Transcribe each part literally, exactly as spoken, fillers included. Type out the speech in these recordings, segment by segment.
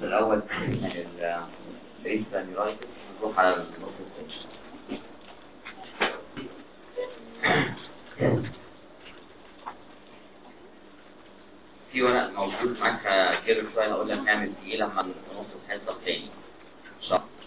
الأول من الريسبان يورايتس نروح على النص الثاني. في ورق موجود معاك كده شوية أقول لك نعمل فيه لما نص الحصة الثاني إن شاء الله.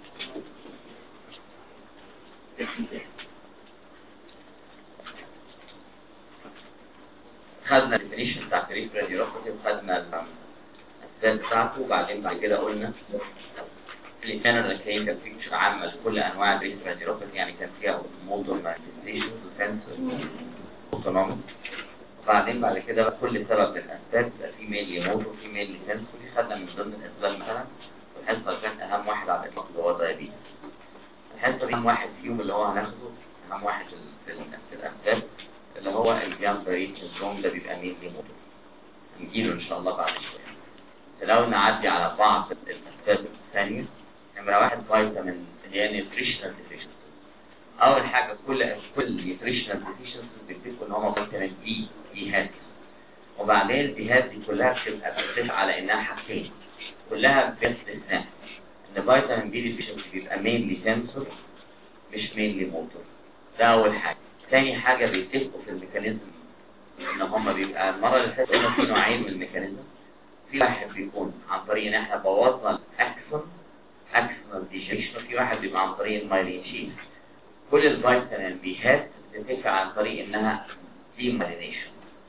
خدنا الديفينيشن بتاع الريسبان يورايتس وخدنا الأسباب بتاعته، وبعدين بعد كده قلنا اللي كان الركاين كان فيكتشر عامة لكل أنواع الريسبان يورايتس، يعني كان فيها موتور مانيفستيشنز وسنسور اوتونومي. وبعدين بعد كده بقى كل سبب من الاسباب بقى في ميل موتور وفي ميل سنسوري. خدنا من ضمن الاسباب مثلا والحصه كانت اهم واحد على الاطلاق اللي هو الدايابيتس. الحصه دي اهم واحد فيهم اللي هو هناخده اهم واحد في الاسباب اللي هو الجام بريد سندروم، ده بيبقى ميل موتور. هنجيله ان شاء الله بعد شويه. لو نعدي على بعض الاسباب الثانيه، نمره واحد فيتامين اللي هي نيوتريشنال ديفيشنسي. اول حاجه كل كل نيوتريشنال ديفيشنسي بيديكوا ان هم فيتامين بي بيهات، وبعدين البيهات دي كلها بتبقى بتتفق على انها حاجتين كلها باستثناء ان فيتامين بي ديفيشنسي بيبقى مينلي سنسور مش مينلي موتور. ده اول حاجه. ثاني حاجه بيتفقوا في الميكانيزم ان هم بيبقى المره اللي فاتت قلنا في نوعين من الميكانيزم. في واحد بيكون عن طريق ان احنا بوظنا الاكسون اكسونال ديجيشن، وفي واحد بيبقى عن طريق المايلين شيت. كل الفيتامين بيهات بتتفق عن طريق انها ديمايلينيشن،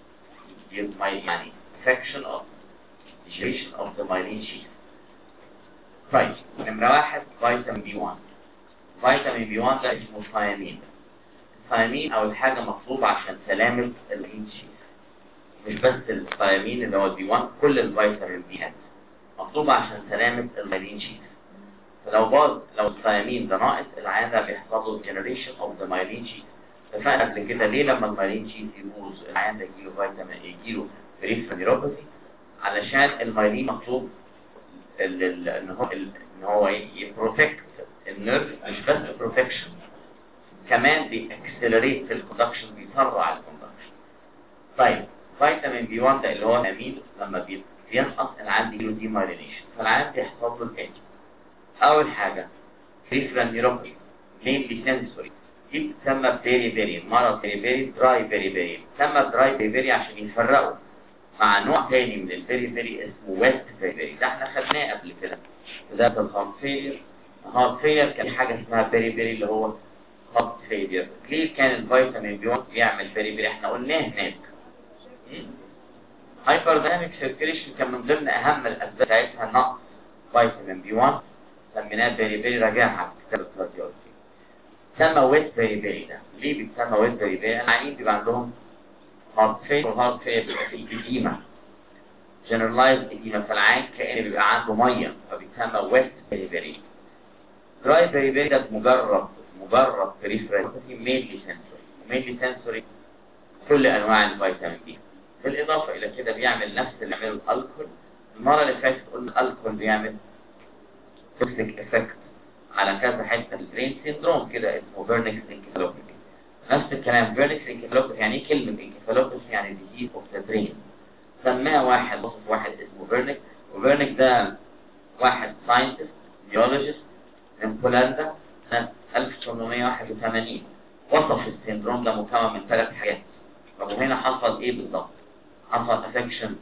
يعني affection of digestion of the myelin sheath. طيب نمرة واحد فيتامين بي واحد. فيتامين بي واحد ده اسمه ثيامين. الثيامين أول حاجة مطلوب عشان سلامة المايلين شيث. مش بس الثيامين اللي هو البي واحد، كل الفيتامين بيهات مطلوبة عشان سلامة المايلين شيث. فلو باظ لو الثيامين ده ناقص العيان ده بيحصل له generation of the myelin sheath. اتفقنا قبل كده ليه لما المايلين شيث يبوظ العيان ده يجيله فيتامين يجيله بريفرال نيوروباثي؟ علشان المايلين مطلوب ان هو ان هو يبروتكت النيرف، مش بس بروتكشن كمان بيأكسلريت الكوندكشن، بيسرع الكوندكشن. طيب فيتامين بي واحد ده اللي هو امين لما بينقص العيان يجيله ديمايلينيشن، فالعيان بيحصل له الايه؟ اول حاجه بريفرال نيوروباثي مينلي سنسوري، دي بتسمى بيري بيري، مرض بيري بيري دراي بيري بيري. بتسمى دراي بيري بيري عشان يفرقوا مع نوع تاني من البيري بيري اسمه ويت بيري بيري. ده احنا خدناه قبل كده ده الهارت فيلير. الهارت فيلير كان حاجه اسمها بيري بيري اللي هو هارت فيلير. ليه كان الفيتامين بي واحد بيعمل بيري بيري؟ احنا قلناه هناك. هايبر دايناميك سيركيليشن كان من ضمن اهم الاسباب بتاعتها نقص فيتامين بي واحد، سميناه بيري بيري، راجعها في كتاب الكارديولوجي. سمى ويت بيري بيري. ده ليه بيتسمى ويت بيري بيري؟ العيانين بيبقى عندهم هارت فيل، والهارت فيل بيبقى فيه إديمة جنرالايز إديمة، فالعين كأن بيبقى عنده مية فبيتسمى ويت بيري بيري. دراي بيري بيري ده مجرد مجرد بريفرال مينلي سنسوري، مينلي سنسوري كل أنواع الفيتامين بي. بالإضافة إلى كده بيعمل نفس اللي عمله الألكول. المرة اللي فاتت قلنا الألكول بيعمل توكسيك إفكت على كذا حته البرين سيندروم كده اسمه فيرنكس انكفالوباثي. نفس الكلام فيرنكس انكفالوباثي. يعني ايه كلمه انكفالوباثي؟ يعني ديزيز اوف ذا برين. سماه واحد وصف واحد اسمه فيرنك، وفيرنك ده واحد ساينتست نيولوجيست من بولندا سنه ألف وثمانمائة وواحد وثمانين. وصف السيندروم ده مكون من ثلاث حاجات. طب وهنا حصل ايه بالظبط؟ حصل افكشن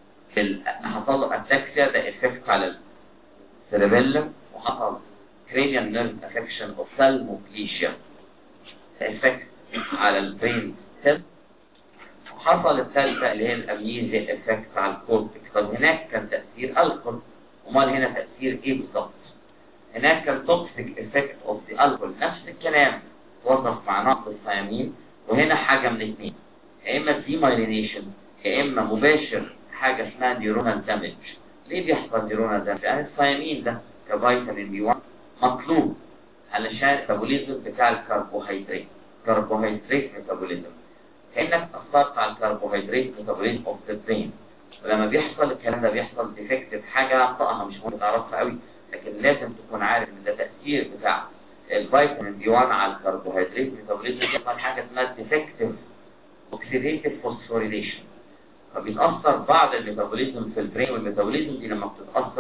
حصل له اتاكسيا، ده افكت على السيربيلم، وحصل cranial nerve affection of salmoplegia effect على البرين سيل، وحصل الثالثة اللي هي الامنيزيا effect على الكورتكس. طب هناك كان تأثير الكحول، امال هنا تأثير ايه بالظبط؟ هناك كان توكسيك effect of the alcohol. نفس الكلام وصف مع نقص الثيامين، وهنا حاجة من اثنين، يا اما ديمايلينيشن يا اما مباشر حاجة اسمها نيورونال دامج. ليه بيحصل نيورونال دامج؟ لأن الثيامين ده كفيتامين بي واحد مطلوب علشان الميتابوليزم بتاع الكربوهيدرات، كربوهيدرات ميتابوليزم. كأنك أثرت على الكربوهيدرات ميتابوليزم اوف ذا برين. ولما بيحصل الكلام ده بيحصل ديفكتيف حاجة انطقها مش مهم تعرفها قوي، لكن لازم تكون عارف ان ده تأثير بتاع الفيتامين بي واحد على الكربوهيدرات ميتابوليزم. بيحصل حاجة اسمها ديفكتيف اوكسيديتيف فوسفوريليشن، فبيتأثر بعض الميتابوليزم في البرين، والميتابوليزم دي لما بتتأثر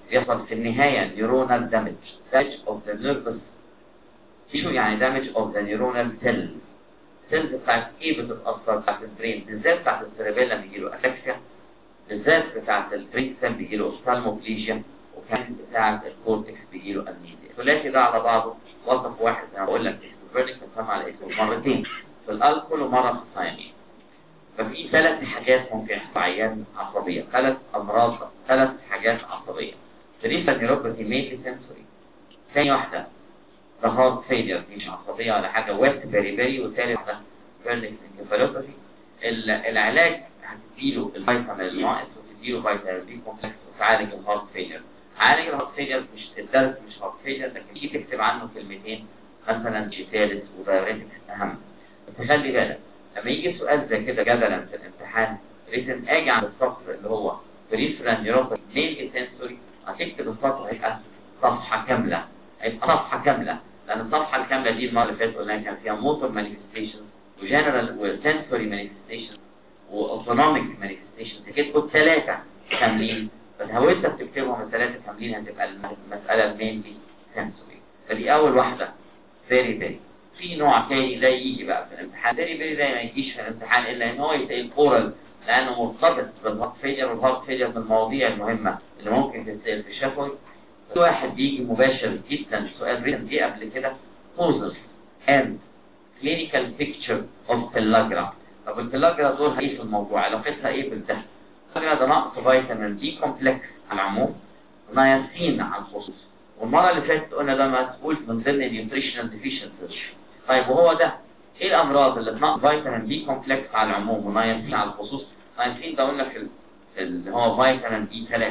بيحصل في النهاية نيورونال دامج damage of the nervous tissue، يعني damage of the neuronal cells. السيلز بتاعت ايه بتتأثر؟ بتاعت البرين، بالذات بتاعت السيربيلم بيجيله افكسيا، بالذات بتاعت البرين سيل بيجيله اوفثالموبليجيا، وكان بتاعت الكورتكس بيجيله امنيزيا. ثلاثي ده على بعضه وصف واحد زي ما بقول لك اسمه فيرنيك، بنسمع على اسمه مرتين في الالكول ومره في الثيامين. ففي ثلاث حاجات ممكن يحصل عيان عصبيه، ثلاث امراض، ثلاث حاجات عصبيه. بريفرال نيوروباثي مينلي سنسوري. ثاني واحده ده هارت فيلير، دي مش عصبيه ولا حاجه، ويست بيريبيري. وثالث واحده فيرنيك انكفالوباثي. العلاج هتديله الفيتامين الناقص وتديله فيتامين بي كومبلكس وتعالج الهارت فيلير. عالج الهارت فيلير مش الدرس مش هارت فيلير، لكن تيجي تكتب عنه كلمتين مثلا جيتالس ودايوريتكس اهم. بس خلي بالك لما يجي سؤال زي كده جدلا في الامتحان ريتن، اجي عند السطر اللي هو بريفرال نيوروباثي مينلي سنسوري، هتكتب السطر هيبقى صفحه كامله، هيبقى صفحه كامله، لان الصفحه الكامله دي المره اللي فاتت قلنا كان فيها موتور مانيفستيشن وجنرال وسنسوري مانيفستيشن واوتونوميك مانيفستيشن. تكتبوا ثلاثه كاملين، بس لو انت بتكتبهم الثلاثه كاملين هتبقى المساله المينلي سنسوري. فدي اول واحده فيري فيري. في نوع تاني ده يجي بقى في الامتحان، فيري فيري ده ما يجيش في الامتحان الا ان هو يسال اورال، لانه مرتبط بالهارت فيلير، والهارت فيلير من المواضيع المهمه اللي ممكن تتسال في الشفوي. في واحد بيجي مباشر جدا، سؤال ريتن جه قبل كده، causes and clinical picture of pellagra. طب البيلاجرا دورها ايه في الموضوع؟ علاقتها ايه بالدم؟ البيلاجرا ده نقص فيتامين بي كومبلكس على العموم، نياسين على الخصوص. والمره اللي فاتت قلنا ده مسؤول من ضمن النيوتريشنال ديفيشنسيز. طيب وهو ده ايه الامراض اللي بتنقص فيتامين بي كومبلكس على العموم ونياسين على الخصوص؟ نياسين ده قلنا في اللي هو فيتامين بي ثلاثة،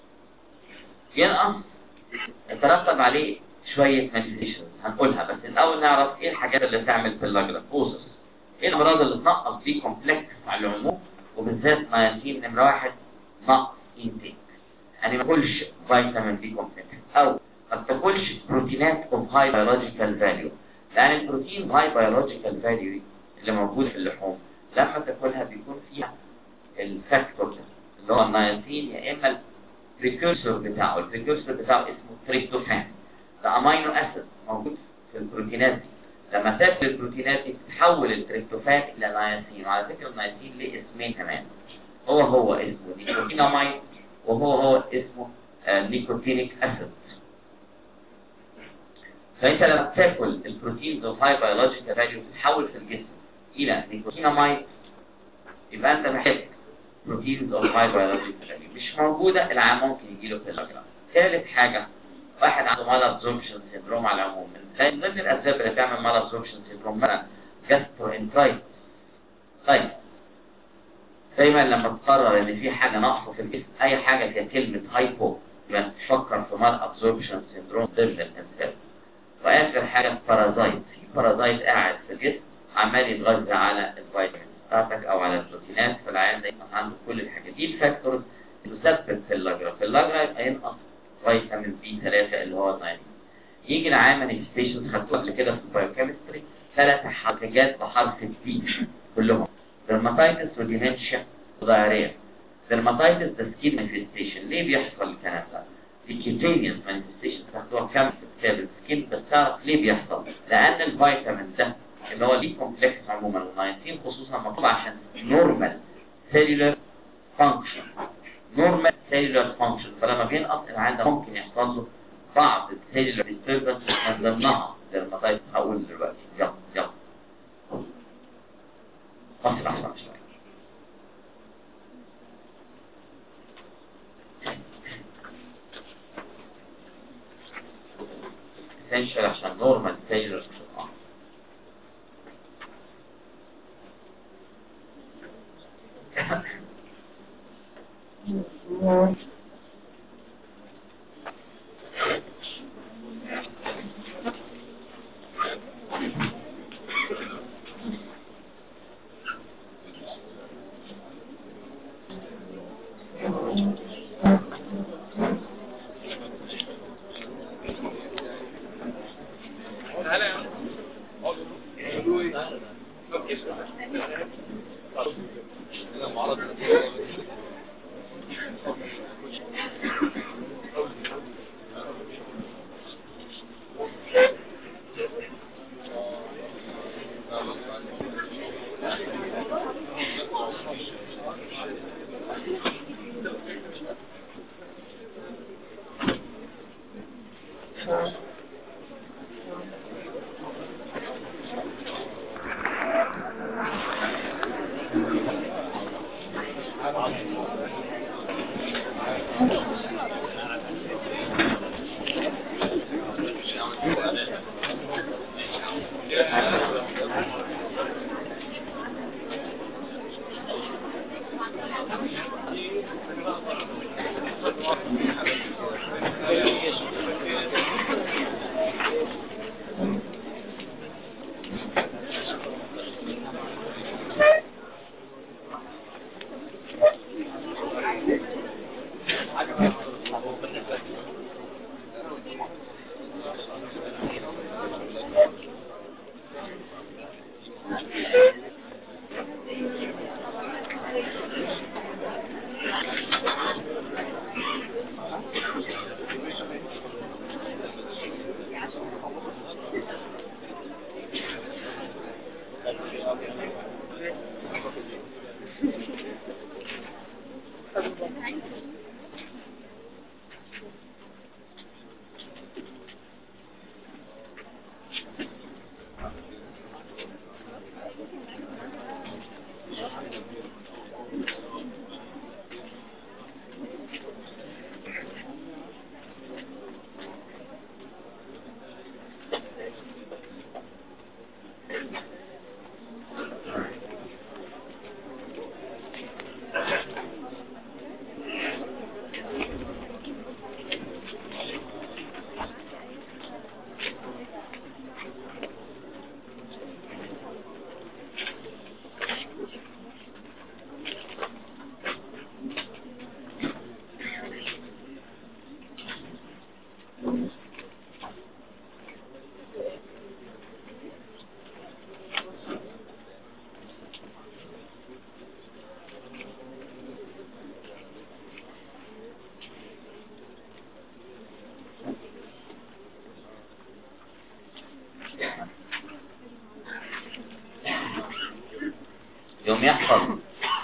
ينقص يترتب عليه شويه مانيفستيشنز هنقولها، بس الاول نعرف ايه الحاجات اللي تعمل بيلاجرا كوزس. ايه الامراض اللي تنقص بي كومبلكس على العموم وبالذات نياسين؟ نمره واحد نقص انتيك، يعني ما تاكلش فيتامين بي كومبلكس، او ما تاكلش بروتينات اوف هاي بيولوجيكال فاليو، لان البروتين هاي بيولوجيكال فاليو اللي موجود في اللحوم لما تاكلها بيكون فيها الفاكتور ده اللي هو النياسين، يا اما البريكورسور بتاعه، البريكورسور بتاعه اسمه تريبتوفان، ده امينو اسيد موجود في البروتينات دي. لما تاكل البروتينات دي تتحول التريبتوفان الى نياسين، وعلى فكره النياسين ليه اسمين كمان، هو هو اسمه نيكوتيناميد وهو هو اسمه آه نيكوتينيك اسيد. فانت لما تاكل البروتينز اوف هاي بيولوجيكال فاليو تتحول في الجسم الى نيكوتيناميد، يبقى انت محتاج بروتينز اوف هاي بيولوجيكال فاليو مش موجوده، العام ممكن يجي له بيلاجرا. ثالث حاجه واحد عنده مال ابزوربشن سيندروم على العموم، من ضمن الاسباب اللي تعمل مال ابزوربشن سيندروم مثلا جاستروانترايتس. طيب دايما لما تقرر ان في حاجه ناقصه في الجسم، اي حاجه فيها كلمه هايبو يبقى تفكر في مال ابزوربشن سيندروم ضمن الاسباب. واخر حاجه بارازايت، في بارازايت قاعد في الجسم عمال يتغذى على الفيتامين بتاعتك او على البروتينات، فالعيان ده يبقى عنده كل الحاجات دي. الفاكتورز اللي تسبب بيلاجرا، بيلاجرا يبقى ينقص فيتامين بي ثلاثة اللي هو النايلين. يجي العام مانيفستيشنز خدتوها قبل كده في البايوكيمستري، ثلاث حاجات بحرف الدي كلهم، درماتايتس وديمنشيا ودايريا. درماتايتس ده سكين مانيفستيشن، ليه بيحصل الكلام ده؟ في كيتينيوس مانيفستيشن خدتوها كام في كتاب السكين، بس تعرف ليه بيحصل؟ لان الفيتامين ده اللي هو ليه كومبلكس عموما والنايسين خصوصا مطلوب عشان نورمال سيلولر فانكشن، نورمال سيلولر فانكشن. فلما بينقص العيان ده ممكن يحصل له بعض السيلولر ديستربنس من ضمنها درماتايتس. هقول دلوقتي يلا يلا اسرع اسرع شويه. essential عشان نورمال سيلولر يوم يحصل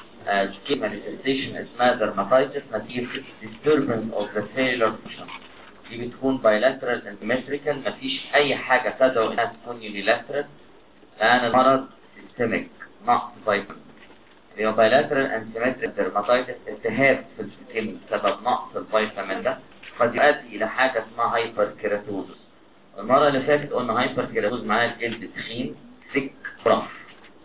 كيف manifestation اسمها dermatitis نتيجة disturbance of the cellular function. دي بتكون bilateral and symmetrical، مفيش أي حاجة تدعو إنها تكون unilateral لأن المرض systemic نقص فيتامين. يبقى bilateral and symmetrical dermatitis التهاب في السكين بسبب نقص الفيتامين ده قد يؤدي إلى حاجة اسمها hyperkeratosis. المرة اللي فاتت قلنا hyperkeratosis معناها الجلد تخين thick rough.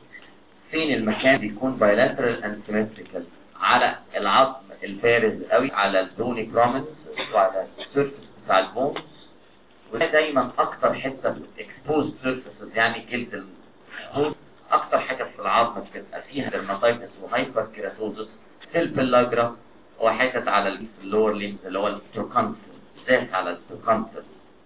فين المكان بيكون bilateral and symmetrical؟ على العظم البارز قوي، على البوني كرومنز وعلى السيرفس بتاع البونز، وده دايما اكتر حته اكسبوز سيرفيسز، يعني جلد البون اكتر حاجه في العظم بتبقى فيها dermatitis وهايبر كيراتوزس في البلاجرا، وحتت على اللور ليمز اللي هو التروكانتل، ذات على التروكانتل.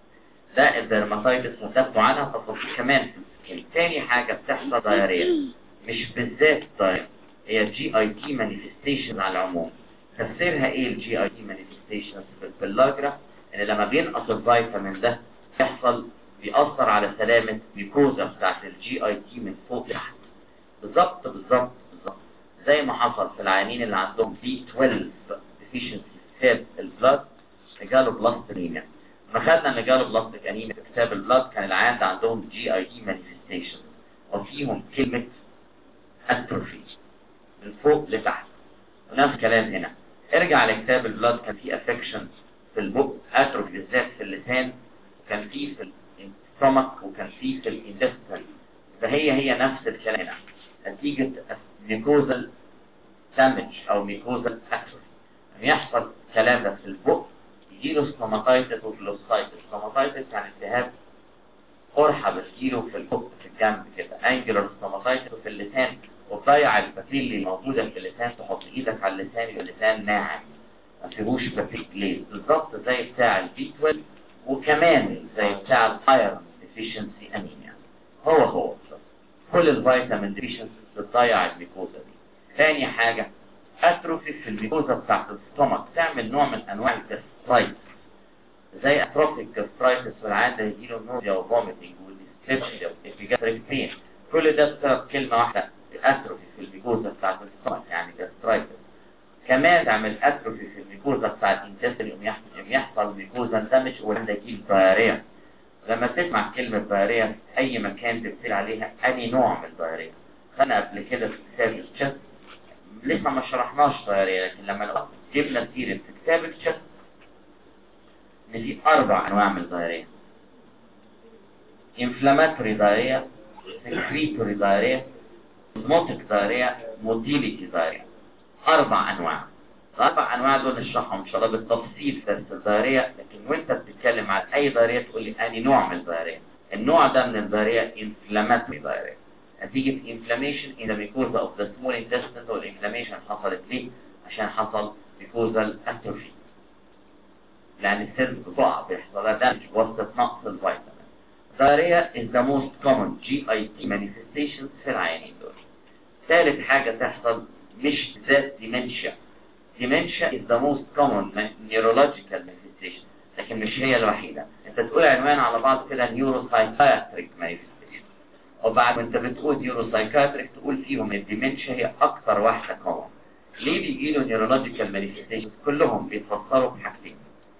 ده الدرماتايتس وتاخدوا عنها تفاصيل كمان في السكين. تاني حاجه بتحصل دايريا، مش بالذات دايريا، هي جي اي تي مانيفستيشن على العموم. تفسيرها ايه الجي اي تي مانيفستيشن في البلاجرا؟ ان لما بينقص الفيتامين ده بيحصل بيأثر على سلامة ميكوزا بتاعت الجي اي تي من فوق لتحت. بالظبط بالظبط بالظبط زي ما حصل في العيانين اللي عندهم بي اتناشر deficiency في البلاد جاله بلاستيك انيميا. لما خدنا ان جاله بلاستيك انيميا في كتاب البلاد كان العيان ده عندهم جي اي تي مانيفستيشن وفيهم كلمة اتروفي من فوق لتحت. ونفس الكلام هنا، ارجع لكتاب البلاد كان في افكشن في البق، اتروفي بالذات في اللسان، وكان في في الستومك، وكان في في الانتستين. فهي هي نفس الكلام هنا، نتيجة ميكوزال دامج او ميكوزال اتروفي يحصل الكلام ده في البق، يجيله ستوماتايتس وفلوسايتس. ستوماتايتس يعني التهاب قرحة بتجيله في البق في الجنب كده، انجلر ستوماتايتس في اللسان، وتضيع البكتيريا اللي موجودة في اللسان، تحط ايدك على اللسان يبقى اللسان ناعم ما فيهوش بكتيريا، بالظبط زي بتاع البي اتناشر وكمان زي بتاع الايرون ديفيشنسي انيميا. هو هو بالظبط كل الفيتامين ديفيشنسي بتضيع الميكوزا دي. ثاني حاجة اتروفي في الميكوزا بتاعت الستومك، تعمل نوع من انواع الجاسترايتس زي اتروفيك جاسترايتس، والعادة يجيله نوزيا وفوميتنج وديسبيبسيا وإبيجاستريك بين. كل ده بسبب كلمة واحدة اتروفي في الميكوزا بتاعت الستومك يعني جاسترايتس، كمان تعمل اتروفي في الميكوزا بتاعت الانتستين، يقوم يحصل يقوم يحصل ميكوزا دامج وعندك يجيب دايريا. لما تسمع كلمة دايريا في أي مكان تبتدي عليها أي نوع من الدايريا. خدنا قبل كده في كتاب الشست لسه ما شرحناش دايريا، لكن لما جبنا سيرة في كتاب الشست إن في أربع أنواع من الدايريا: inflammatory diarrhea، secretory diarrhea، osmotic diarrhea، motility diarrhea. أربع أنواع. الأربع أنواع دول نشرحهم إن شاء الله بالتفصيل في الدايريا، لكن وأنت بتتكلم عن أي دايريا تقول لي أنهي نوع من الدايريا. النوع ده من الدايريا inflammatory diarrhea، نتيجة inflammation in the mucosa of the small intestine. والinflammation حصلت ليه؟ عشان حصل mucosal atrophy، لأن السيلز بتقع بيحصل لها دامج بواسطة نقص الفيتامين. diarrhea is the most common جي آي تي manifestations في العيانين دول. ثالث حاجة تحصل مش ذات dementia. dementia is the most common neurological manifestation، لكن مش هي الوحيدة. انت تقول عنوان على بعض كده neuropsychiatric manifestation، وبعد ما انت بتقول neuropsychiatric تقول فيهم الديمنشيا هي اكتر واحدة common. ليه بيجي له neurological manifestations؟ كلهم بيتفسروا بحاجتين: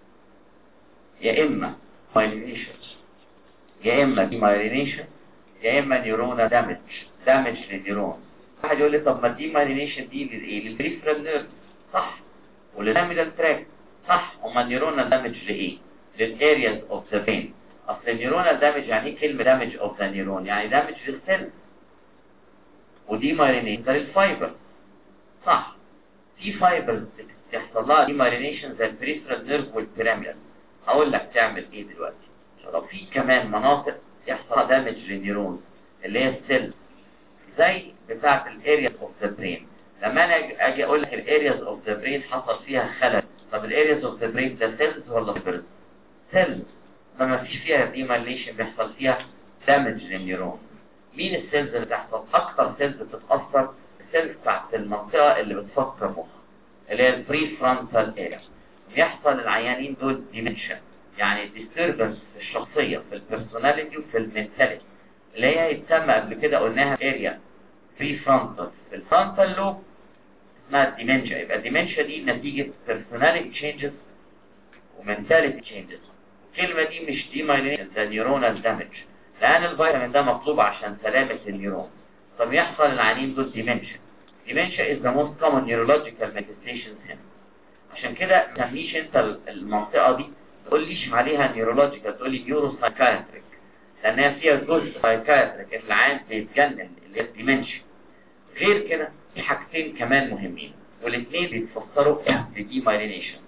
يا اما myelination، يا اما demyelination، يا اما neuronal damage damage للنيورون. واحد يقول لي طب ما demyelination دي للايه؟ للبريفرال نيرف، صح، وللاميدال تراك، صح. هما النيورونال دامج لايه؟ للارياز اوف ذا برين. اصل النيورونال دامج يعني ايه كلمه دامج اوف ذا نيورون؟ يعني دامج للسيل. ودي مايلينيشن للفايبر، صح. في فايبرز بتحصل لها دي مايلينيشن زي البريفرال نيرف والبيراميدال. هقول لك تعمل ايه دلوقتي. لو في كمان مناطق يحصل دامج للنيورون اللي هي السيل زي بتاعه الارياز اوف ذا برين. لما انا اجي اقول لك الارياز اوف ذا برين حصل فيها خلل، طب الارياز اوف ذا برين ده سيلز ولا فايبرز؟ سيلز. ما فيش فيها ديمايليشن بيحصل فيها دامج للنيورون. مين السيلز اللي بتحصل؟ اكتر سيلز بتتاثر السيلز بتاعت المنطقه اللي بتفكر مخ، اللي هي البري فرونتال اريا. بيحصل العيانين دول ديمنشن، يعني ديستربنس في الشخصيه، في البيرسوناليتي وفي المنتاليتي، اللي هي يتسمى قبل كده قلناها اريا بري فرونتال. في الفرونتال لوب اسمها الديمنشيا. يبقى الديمنشيا دي نتيجه بيرسوناليتي تشينجز ومنتاليتي تشينجز. الكلمه دي مش ديمايلينيشن، ده نيورونال دامج، لان الفيتامين ده مطلوب عشان سلامه النيورون. طب يحصل العيانين دول ديمنشيا. ديمنشيا از ذا موست كومن نيورولوجيكال مانيفستيشنز هنا. عشان كده ما تسميش انت المنطقه دي تقول ليش عليها نيورولوجيكال، تقول لي نيورو سايكايتريك، لانها فيها جزء سايكايتريك العيان بيتجنن اللي هي الديمنشيا. غير كده في حاجتين كمان مهمين والاثنين بيتفسروا بدي مايلينيشن.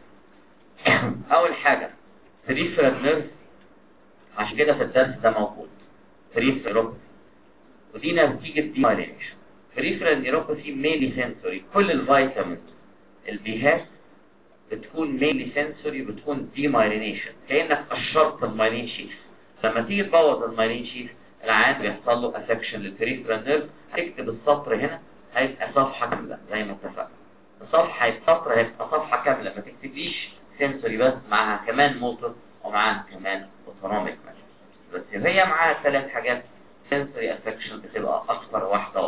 اول حاجه بريفرال نيرف، عشان كده في الدرس ده موجود بريفرال نيروباثي، ودي نتيجه دي مايلينيشن. بريفرال نيروباثي ميلي سنسوري، كل الفيتامينز البيهات بتكون ميلي سنسوري، بتكون دي مايلينيشن، كانك قشرت المايلين شيف. لما تيجي تبوظ المايلين شيف العيان بيحصل له افكشن للبريفرال نيرف. هتكتب السطر هنا هيبقى صفحه كامله زي ما اتفقنا. الصفحه السطر هيبقى صفحه كامله، ما تكتبليش سنسوري بس، معاها كمان موتور ومعاها كمان اوتونوميك بس هي معاها ثلاث حاجات. سنسوري افكشن بتبقى اكثر واحده.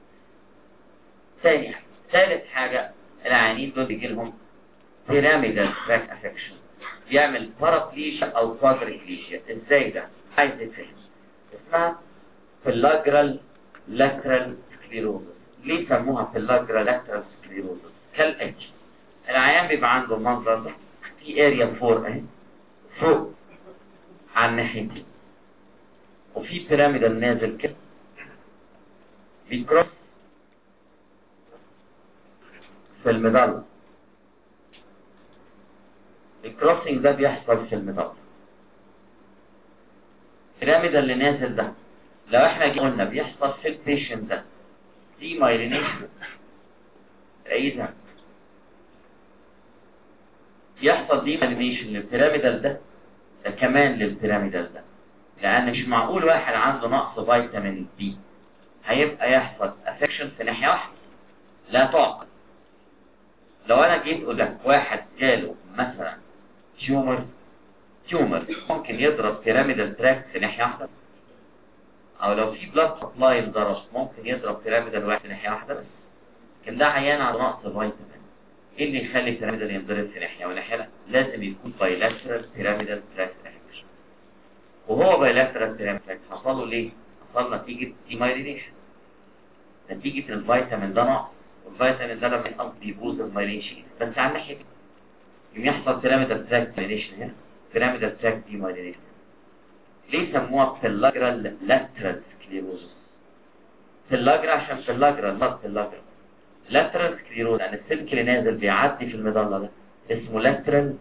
ثاني حاجه ثالث حاجه العيانين دول بيجي لهم بيراميدال تراك افكشن، بيعمل بارابليجيا او كوادريبليجيا. ازاي ده؟ عايز تفهم. اسمها بيلاجرال لاترال سكليروزس. ليه سموها بيلاجرال لاترال سكليروزس؟ كالاتي: العيان بيبقى عنده المنظر ده، في اريا فور اهي فوق على الناحيتين، وفي بيراميدال نازل كده بيكروس في المظله. الكروسنج ده بيحصل في المظله. البيراميدال اللي نازل ده لو احنا قلنا بيحصل في البيشنت ده دي مايلينيشن، اذا يحصل دي مايلينيشن للبيراميدال ده، ده كمان للبيراميدال ده، لان مش معقول واحد عنده نقص فيتامين دي هيبقى يحصل افكشن في ناحيه واحده، لا تعقل. لو انا جيت اقول لك واحد جاله مثلا تيومر تيومر ممكن يضرب بيراميدال تراك في ناحيه واحده؟ او لو في بلاد سبلاي انضرب ممكن يضرب بيراميدال واحد في ناحيه واحده بس، لكن ده عيان على نقص فيتامين. ايه اللي يخلي بيراميدال ينضرب في ناحيه وناحيه؟ لا، لازم يكون بايلاترال بيراميدال تراكت افكشن. وهو بايلاترال بيراميدال تراكت حصل له ليه؟ حصل نتيجه ديمايلينيشن، نتيجه الفيتامين ده نقص، والفيتامين ده لما ينقص بيبوظ المايلينيشن بس على الناحيه دي. يوم يحصل بيراميدال تراكت مايلينيشن هنا، بيراميدال تراكت ديمايلينيشن. ليه سموها بيلاجرال لاترال سكليروزس؟ بيلاجرا عشان بيلاجرا نوت بيلاجرا. لاترال سكليروز يعني السلك اللي نازل بيعدي في المظله ده اسمه لاترال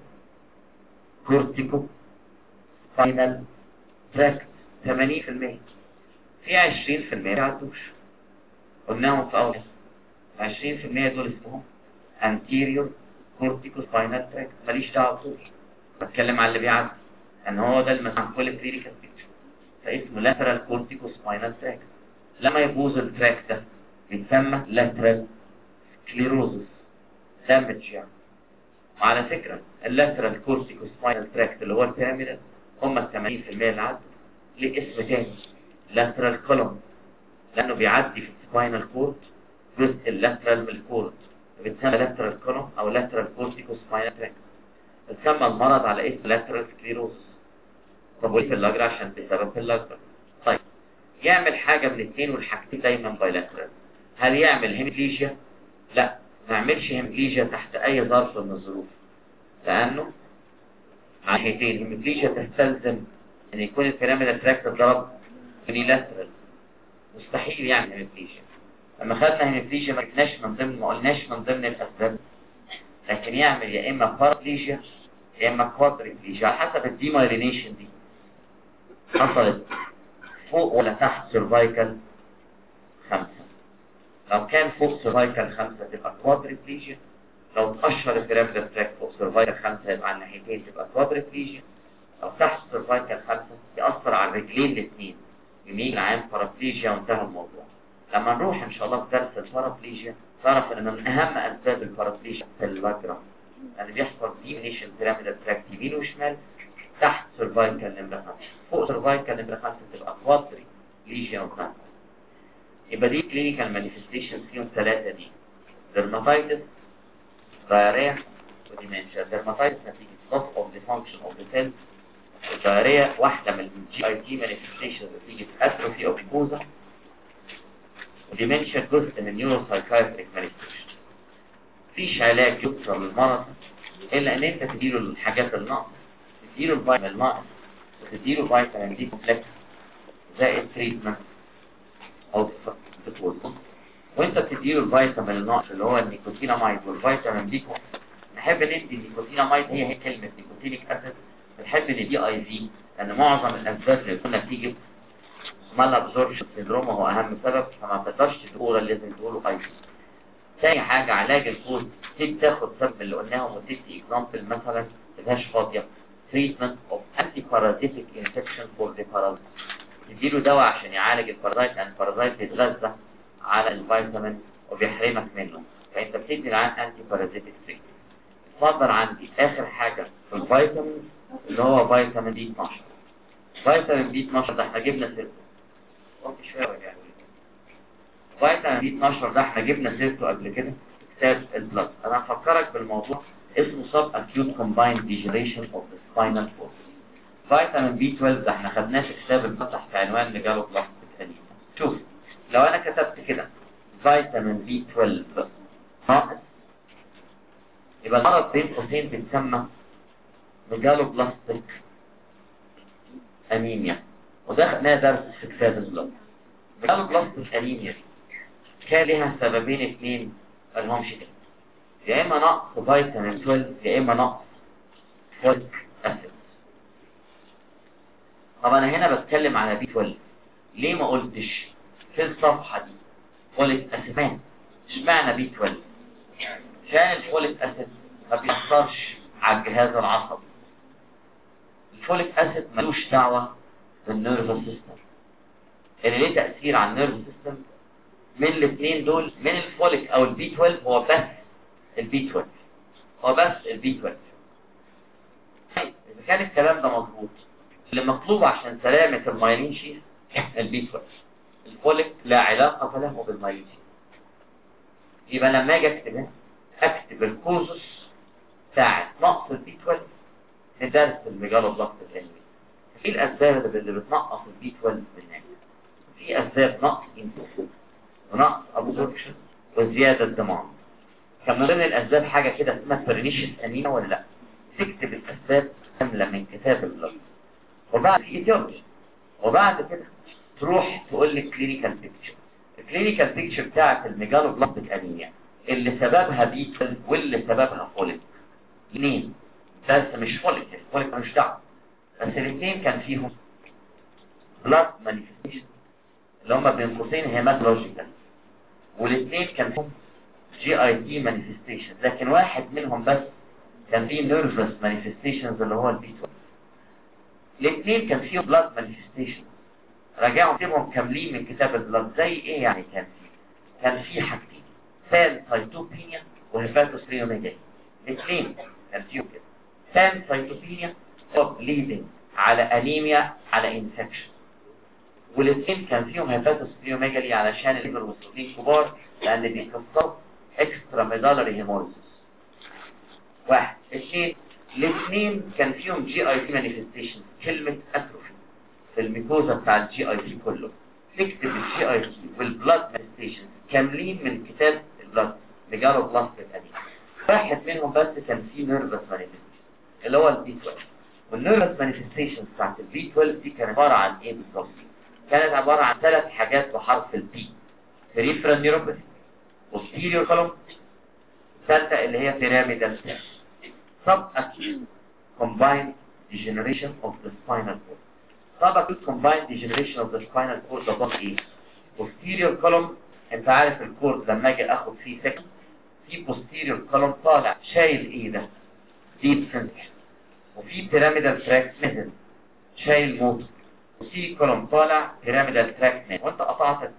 كورتيكو سباينال تراكت. ثمانين في المية في عشرين في المية ما يعدوش، قلناهم في اول. عشرين في المية دول اسمهم anterior cortico spinal tract، ماليش دعوه بطول، بتكلم على اللي بيعدي ان هو ده المسؤول عن كل كلينيكال بيكتشر، فاسمه لاترال كورتيكو سباينال تراكت. لما يبوظ التراك ده بيتسمى لاترال سكليروزس دامج يعني. وعلى فكره اللاترال كورتيكو سباينال تراكت اللي هو البيراميدال هم ال ثمانين في المية اللي عدوا. ليه اسم تاني لاترال كولوم؟ لانه بيعدي في السباينال كورد جزء اللاترال من الكورد، بيتسمى لاترال كولوم او لاترال كورتيكو سباينال تراكت. بتسمى المرض على اسم لاترال سكليروزس. طب وليه بيلاجرا؟ عشان بسبب بيلاجرا. طيب يعمل حاجه من الاثنين، والحاجتين دايما بايلاترال. هل يعمل هيميبليجيا؟ لا، ما يعملش هيميبليجيا تحت اي ظرف من الظروف، لانه على ناحيتين. هيميبليجيا تستلزم ان يكون البيراميدال تراكت اتضرب يونيلاترال، مستحيل يعمل هيميبليجيا. لما خدنا هيميبليجيا ما قلناش من ضمن ما قلناش من ضمن الاسباب، لكن يعمل يا اما بارابليجيا يا اما كوادريبليجيا على حسب الديمايلينيشن دي حصلت فوق ولا تحت سيرفايكال خمسة. لو كان فوق سيرفايكال خمسة تبقى كوادريبليجيا، لو تقشر البيراميدال تراكت فوق سيرفايكال خمسة يبقى على الناحيتين تبقى كوادريبليجيا، لو تحت سيرفايكال خمسة يأثر على الرجلين الاثنين يمين العام بارابليجيا وانتهى الموضوع. لما نروح ان شاء الله في درس البارابليجيا تعرف ان من اهم اسباب البارابليجيا البيلاجرا، يعني بيحصل ديمينيشن بيراميدال تراكت يمين وشمال تحت سيرفايكال نمرة خمسة، فوق سيرفايكال نمرة خمسة تبقى كوادري ليجيا وخمسة. يبقى دي كلينيكال مانيفستيشن فيهم ثلاثة دي: درماتايتس، دايريا، وديمنشيا. درماتايتس نتيجة loss of the function of the cell، الدايريا واحدة من الجي اي تي مانيفستيشن نتيجة اتروفي او بيكوزا، وديمنشيا جزء من النيورو سايكايتريك مانيفستيشن. مفيش علاج يوصل للمرض الا ان انت تديله الحاجات الناقصة، تديله الفيتامين الناقص وتديله فيتامين دي كومبلكس زائد تريتمنت او بتوزن. وانت بتديله الفيتامين الناقص اللي هو النيكوتيناميد والفيتامين دي كومبلكس. نحب ندي النيكوتيناميد، هي هي كلمه نيكوتينيك اسيد، بنحب ندي اي في، لان معظم الاسباب اللي بتكون نتيجه مال ابزوربشن سيندروم هو اهم سبب، فما تقدرش تقول اللي لازم تقوله اي في. ثاني حاجه علاج الكود، تبتدي تاخد سبب اللي قلناهم وتدي اكزامبل مثلا ملهاش فاضيه treatment of anti-parasitic infection for the parasite، تديله دواء عشان يعالج البارازايت، لان البارازايت بيتغذى على الفيتامين وبيحرمك منه، فانت بتدي العيان انتي بارازيتيك تريتمنت. اتفضل عندي اخر حاجه في الفيتامين اللي هو فيتامين بي اثناشر. فيتامين بي اثناشر ده احنا جبنا سيرته قلت شويه يعني. فيتامين بي اثناشر ده احنا جبنا سيرته قبل كده كتاب البلاد. انا هفكرك بالموضوع، اسمه سب اكيوت كومبايند ديجنريشن اوف ذا سباينال كورد. فيتامين بي اثناشر ده احنا خدناه في كتاب البلاد تحت عنوان ميجالو بلاستيك انيميا. شوف لو انا كتبت كده فيتامين بي اثناشر ناقص، يبقى المرض بين قوسين بيتسمى ميجالو بلاستيك انيميا، وده خدناه درس في كتاب البلاد. ميجالو بلاستيك انيميا كان لها سببين اثنين مالهمش كده، يا اما نقص فيتامين اثناشر يا اما نقص فوليك اسيد. طب انا هنا بتكلم على بي اثناشر، ليه ما قلتش في الصفحه دي فوليك اسيد؟ اشمعنى بي اثناشر؟ عشان الفوليك اسيد ما بيأثرش على الجهاز العصبي. الفوليك اسيد ملوش دعوه بالنيرفس سيستم، اللي ليه تاثير على النيرفس سيستم من الاثنين دول، من الفوليك او البي اثناشر هو بس البي اثناشر، هو بس البي اثناشر. طيب اذا كان الكلام ده مظبوط، اللي مطلوب عشان سلامه المايلين شيث البي اثناشر. الفوليك لا علاقه له بالمايلين. يبقى لما اجي اكتب اكتب الكوزس بتاعت نقص البي اثناشر في درس الميجالوبلاست الانمي. ايه الاسباب اللي بتنقص البي اثناشر بالنسبه؟ في اسباب نقص انتاج ونقص ابسوربشن وزياده ديماند. كان من ضمن الاسباب حاجه كده اسمها فرنيشس انيميا ولا لا؟ تكتب الاسباب كامله من كتاب اللفظ وبعد في ايتيولوجي وبعد كده تروح تقول لي كلينيكال بيكتشر. الكلينيكال بيكتشر بتاعت الميجالوبلاستيك انيميا اللي سببها بيتل واللي سببها فوليك. الاثنين بس مش فوليك، الفوليك مش دعوه، بس الاثنين كان فيهم بلاد مانيفستيشن اللي هم بين قوسين هيماتولوجيكال، والاثنين كان فيهم جي اي تي مانيفستيشن، لكن واحد منهم بس كان فيه نيرفس مانيفستيشنز اللي هو البي اثناشر. الاثنين كان فيهم بلاد مانيفستيشن. راجعوا كتبهم كاملين من كتاب البلاد. زي ايه يعني؟ كان فيه كان فيه حاجتين، سان سايتوبينيا وهيباتوسريوميجالي. الاثنين كان فيهم كده. سان سايتوبينيا هو بليدنج على انيميا على انفكشن، والاثنين كان فيهم هيباتوسريوميجالي علشان الليفر والسودين كبار لان بيكسروا اكسترا ميدالري هيموريزس. واحد. اثنين، الاثنين كان فيهم جي اي تي مانيفستيشن. كلمه اتروفي في الميكوزا بتاع الجي اي تي كله. تكتب الجي اي تي والبلاد مانيفستيشن كاملين من كتاب البلاد ميجالوبلاستيك انيميا. واحد منهم بس كان فيه نيرفس مانيفستيشن اللي هو البي اثناشر. والنيرفس مانيفستيشن بتاعت البي اثناشر دي كانت عباره عن ايه بالظبط؟ كانت عباره عن ثلاث حاجات بحرف البي: بريفرال نيوروباثي، posterior column، الثالثه اللي هي pyramidal subacute combined degeneration of the spinal cord. subacute combined degeneration of the spinal cord ده ضمن ايه؟ posterior column. انت عارف الكورد لما اجي اخد فيه سكن في posterior column طالع شايل ايه ده؟ deep sensation. وفي pyramidal tract نزل شايل موتور. وفي كولوم طالع pyramidal tract نزل. وانت قطعت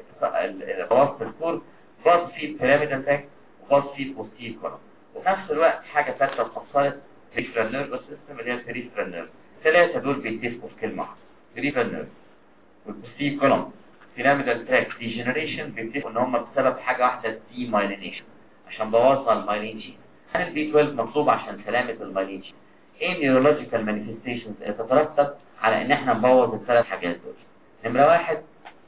وسط الكورد باص فيه pyramidal tract وباص فيه posterior column. وفي نفس الوقت حاجه ثالثه اتفصلت peripheral nervous system اللي هي peripheral nerve. الثلاثه دول بيتفقوا في كلمه واحده: peripheral nerve والposterior column pyramidal tract degeneration بيتفقوا ان هم بسبب حاجه واحده دي مايلينيشن عشان بوظها المايلين شيت. هل البي اثناشر مطلوب عشان سلامه المايلين شيت؟ ايه النيورولوجيكال مانيفستيشنز اللي تترتب على ان احنا نبوظ الثلاث حاجات دول؟ نمره واحد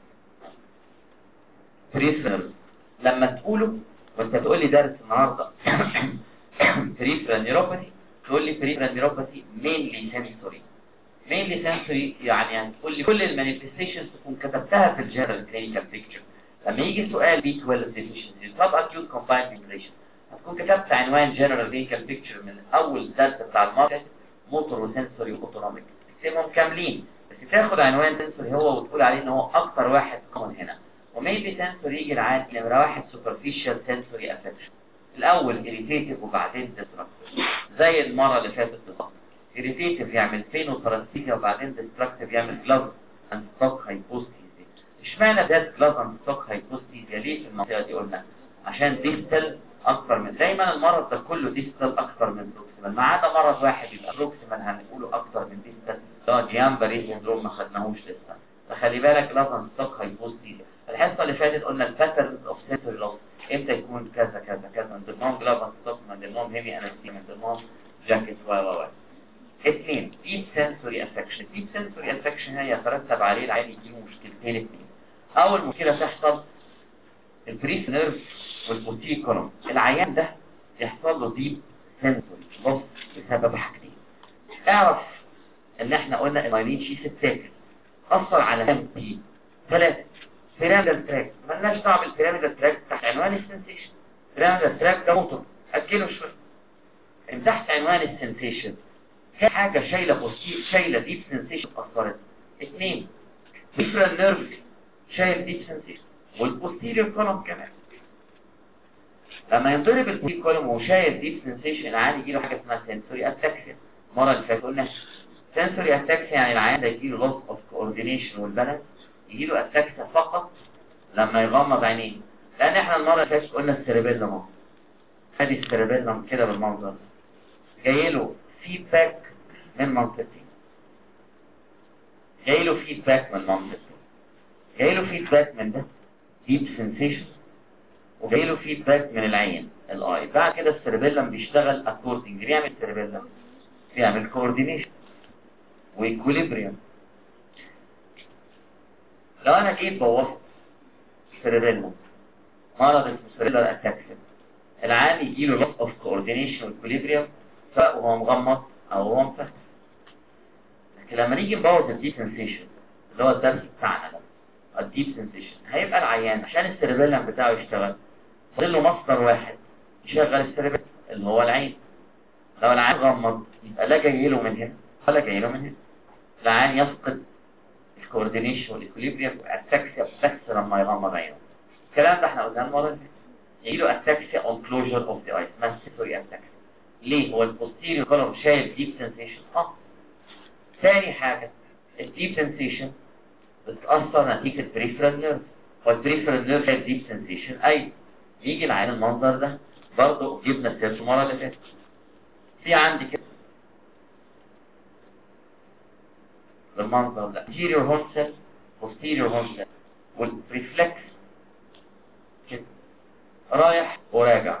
بريفرال. لما تقوله وانت تقول لي درس النهارده بريفرال نيوروباثي تقول لي بريفرال نيوروباثي مينلي سنسوري. مينلي سنسوري يعني هتقول لي كل المانيفستيشنز تكون كتبتها في الجنرال كلينيكال بيكتشر. لما يجي سؤال بي اثناشر ديفيشنسي سب اكيوت كومبايند ديجنريشن هتكون كتبت عنوان جنرال كلينيكال بيكتشر من اول درس بتاع الماركت موتور وسنسوري واوتونوميك، تكتبهم كاملين بس تاخد عنوان سنسوري هو وتقول عليه ان هو اكتر واحد كومن هنا. وميبي سنسوري يجي العادي نمره واحد سوبرفيشال سنسوري افكشن. الاول اريتيتيف وبعدين ديستراكتيف زي المره اللي فاتت بالظبط. اريتيتيف يعمل بين وباراسيتيا وبعدين ديستراكتيف يعمل جلاف اند ستوك هايبوستيزيا. اشمعنى ده جلاف اند ستوك هايبوستيزيا؟ ليه في المنطقه دي قلنا؟ عشان ديستال اكتر من دايما المرض ده كله ديستال اكتر من بروكسيمال، ما عدا مرض واحد يبقى بروكسيمال هنقوله اكتر من ديستال ده جيامبري سندروم ما خدناهوش لسه. فخلي بالك جلاف اند ستوك هايبوستيزيا. الحصه اللي فاتت قلنا الباترنز اوف سنسوري لوس امتى يكون كذا كذا كذا، من ضمنهم جلاف اند ستوك، من ضمنهم هيمي انستي، من ضمنهم جاكيت و و و اثنين ديب سنسوري افكشن. ديب سنسوري افكشن هي يترتب عليه العين يجيله مشكلتين اثنين. اول مشكله تحصل البريف نيرف والبوستيريور كولوم. العيان ده يحصل له ديب سنسوري لوس بسبب حاجتين. اعرف ان احنا قلنا المايلين شيت التاكل اثر على كام بي؟ ثلاثه. بيراميدال تراك مالناش دعوه بالبيراميدال تراك تحت عنوان السنسيشن. بيراميدال تراك ده موتور اكله شويه. من تحت عنوان السنسيشن في حاجه شايله بوستير شايله ديب سنسيشن اثرت. اثنين بريفرال نيرف شايل ديب سنسيشن والبوستيريور كولوم كمان. لما ينضرب البوستيريور كولوم وشايل ديب سنسيشن العيان يجي له حاجه اسمها سنسوري اتاكسيا. المره اللي فاتت قلنا سنسوري اتاكسيا يعني العيان ده يجي له لوس اوف كوردينيشن والبالانس، يجي له اتاكسيا فقط لما يغمض عينيه. لان احنا المره اللي فاتت قلنا السيربيلم، ادي السيربيلم كده بالمنظر جاي له فيدباك من منطقتين. جاي له فيدباك من منطقتين. جاي له فيدباك من ده ديب سنسيشن، وجاي له فيدباك من العين الاي. بعد كده السيربيلم بيشتغل اكوردنج. بيعمل السيربيلم بيعمل كوردينيشن وايكوليبريم. لو انا جيت بوظت السيربيلم، مرض اسمه سيربيلر اتاكسيا، العيان يجي له لوس اوف كوردينيشن وايكوليبريم سواء وهو مغمض او هو مفتح. لكن لما نيجي نبوظ الديب سنسيشن اللي هو الدرس بتاعنا ده، الديب سنسيشن، هيبقى العيان عشان السيربيلم بتاعه يشتغل فاضل له مصدر واحد يشغل السيربيلم اللي هو العين. لو العيان غمض يبقى لا جاي له من هنا ولا جاي له من هنا. العيان يفقد الكوردينيشن والايكوليبريم والاتاكسيا بس لما يغمض عينه. الكلام ده احنا قلناه المره اللي فاتت. يجي له اتاكسيا اون كلوجر اوف ذا ايز، اسمها سيتوري اتاكسيا. ليه؟ هو البوستيريور كولوم شايل ديب سنسيشن. اه ثاني حاجه الديب سنسيشن بتتاثر نتيجه بريفرال نيرف، والبريفرال نيرف شايل ديب سنسيشن. ايوه يجي العين المنظر ده برضه جبنا سيرته المره اللي فاتت. في عندي كده بالمنظر ده anterior horn cell posterior horn cell والريفلكس كده رايح وراجع.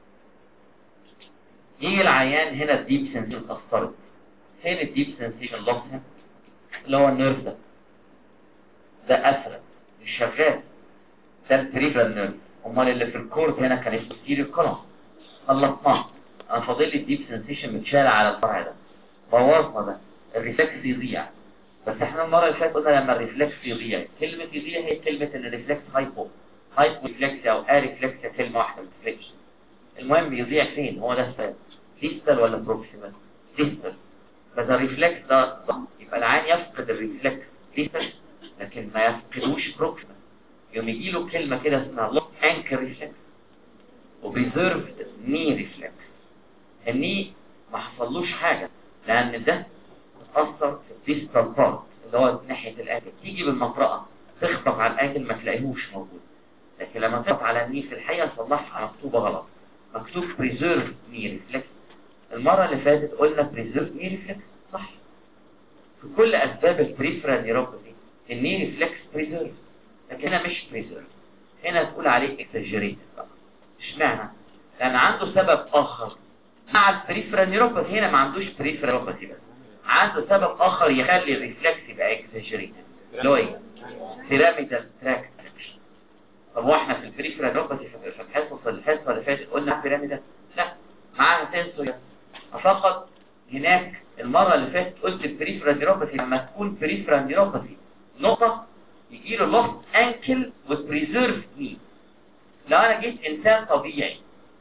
يجي العيان هنا الديب سنسيشن اتأثرت. فين الديب سنسيشن لوس هنا؟ اللي هو النيرف ده ده أسرع مش شغال، ده البريفرال نيرف. امال اللي في الكورد هنا كان posterior column. خلصناه. انا فاضل لي الديب سنسيشن متشال على الفرع ده، بوظنا ده، الريفلكس يضيع. بس احنا المره اللي فاتت قلنا لما الريفلكس يضيع، كلمه يضيع هي كلمه ان الريفلكس هايبو هايبو ريفلكس او ا ريفلكس، كلمه واحده ما تفرقش. المهم يضيع فين؟ هو ده السبب. ديستال ولا بروكسيمال؟ ديستال. بس الريفلكس ده ضعف، يبقى العين يفقد الريفلكس ديستال لكن ما يفقدوش بروكسيمال. يوم يجي له كلمه كده اسمها لوك انكر ريفلكس وبريزيرفد ني ريفلكس. الني ما حصلوش حاجه لان ده تأثر في الديستال بارت اللي هو ناحية الأكل. تيجي بالمطرقة تخبط على الأكل ما تلاقيهوش موجود، لكن لما تخبط على الني في الحقيقة صلحها مكتوبة غلط، مكتوب preserved knee reflex. المرة اللي فاتت قلنا preserved knee reflex صح. في كل أسباب البريفرال نيوروباثي الني ريفلكس preserved، لكن هنا مش preserved. هنا تقول عليه exaggerated بقى. اشمعنى؟ لأن عنده سبب آخر مع البريفرال نيوروباثي. هنا ما عندوش بريفرال نيوروباثي بس عنده سبب اخر يخلي الريفلكس يبقى اكزاجريتد اللي هو ايه؟ بيراميدال تراكت اكشن. طب واحنا في البريفرال نيوروباثي في الحصه الحصه اللي فاتت قلنا بيراميدال؟ لا، معاها سنسوري فقط. هناك المره اللي فاتت قلت البريفرال نيوروباثي لما تكون بريفرال نيوروباثي نقطه يجي له لوست انكل وبريزيرف ني. لو انا جيت انسان طبيعي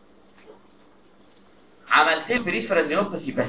عملت بريفرال نيوروباثي بس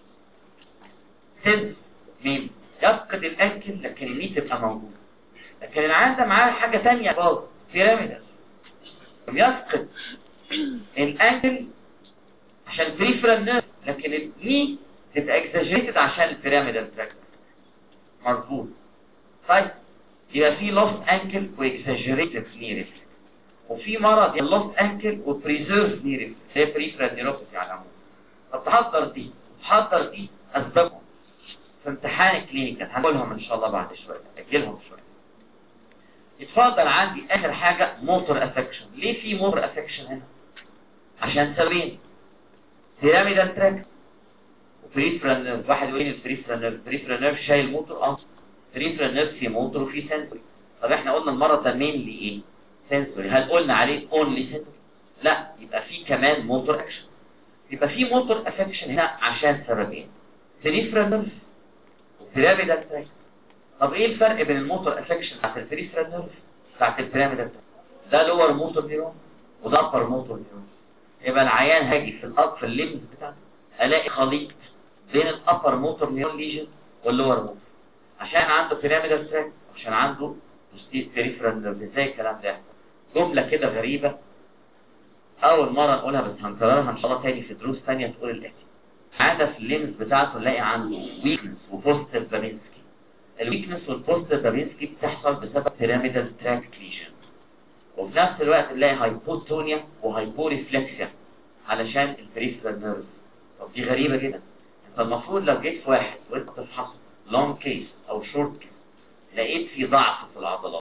سنس مين؟ يفقد الانكل لكن الني تبقى موجوده. لكن العيان ده معاه حاجه ثانيه باظ بيراميدال، يفقد الانكل عشان بريفرال نيرف لكن الني تبقى اكزاجريتد عشان البيراميدال تراكت. مظبوط. طيب يبقى في لوست انكل واكزاجريتد ني ريفلكس، وفي مرض اللوست انكل وبريزيرف ني ريفلكس هي بريفرال نيوروباثي على العموم. طب تحضر دي تحضر دي اسبابهم في امتحان الكلينيكال هنقولهم ان شاء الله بعد شويه، اجلهم شويه. اتفضل عندي اخر حاجه موتور افكشن. ليه في موتور افكشن هنا؟ عشان سببين، بيراميدال تراكت وبريفرال نيرف. واحد يقول لي البريفرال نيرف، البريفرال نيرف شايل موتور. اه البريفرال نيرف في موتور وفي سنسوري. طب احنا قلنا المره ده مينلي ايه؟ سنسوري. هل قلنا عليه اونلي سنسوري؟ لا، يبقى في كمان موتور اكشن. يبقى في موتور افكشن هنا عشان سببين، بريفرال نيرف بيراميدال تراكت. طب ايه الفرق بين الموتور افكشن بتاعت البريفرال نيرف بتاعت البيراميدال تراكت؟ ده لور موتور نيرون وده ابر موتور نيرون. يبقى العيان هاجي في الاب في الليمز بتاعته الاقي خليط بين الابر موتور نيرون ليجن واللور موتور عشان عنده بيراميدال تراكت عشان عنده بريفرال نيرف. ازاي الكلام ده؟ جمله كده غريبه اول مره نقولها بس هنكررها ان شاء الله تاني في دروس ثانيه. تقول الاتي: عاده في الليمز بتاعته نلاقي عنده ويكنس وبوستيف بابينسكي. الويكنس والبوستيف بابينسكي بتحصل بسبب بيراميدال تراكت ليجن، وفي نفس الوقت نلاقي هايبوتونيا وهايبوريفلكسيا علشان البريفرال نيرف. طب دي غريبه جدا. انت المفروض لو جيت في واحد وانت تفحصه لونج كيس او شورت كيس لقيت في ضعف في العضلات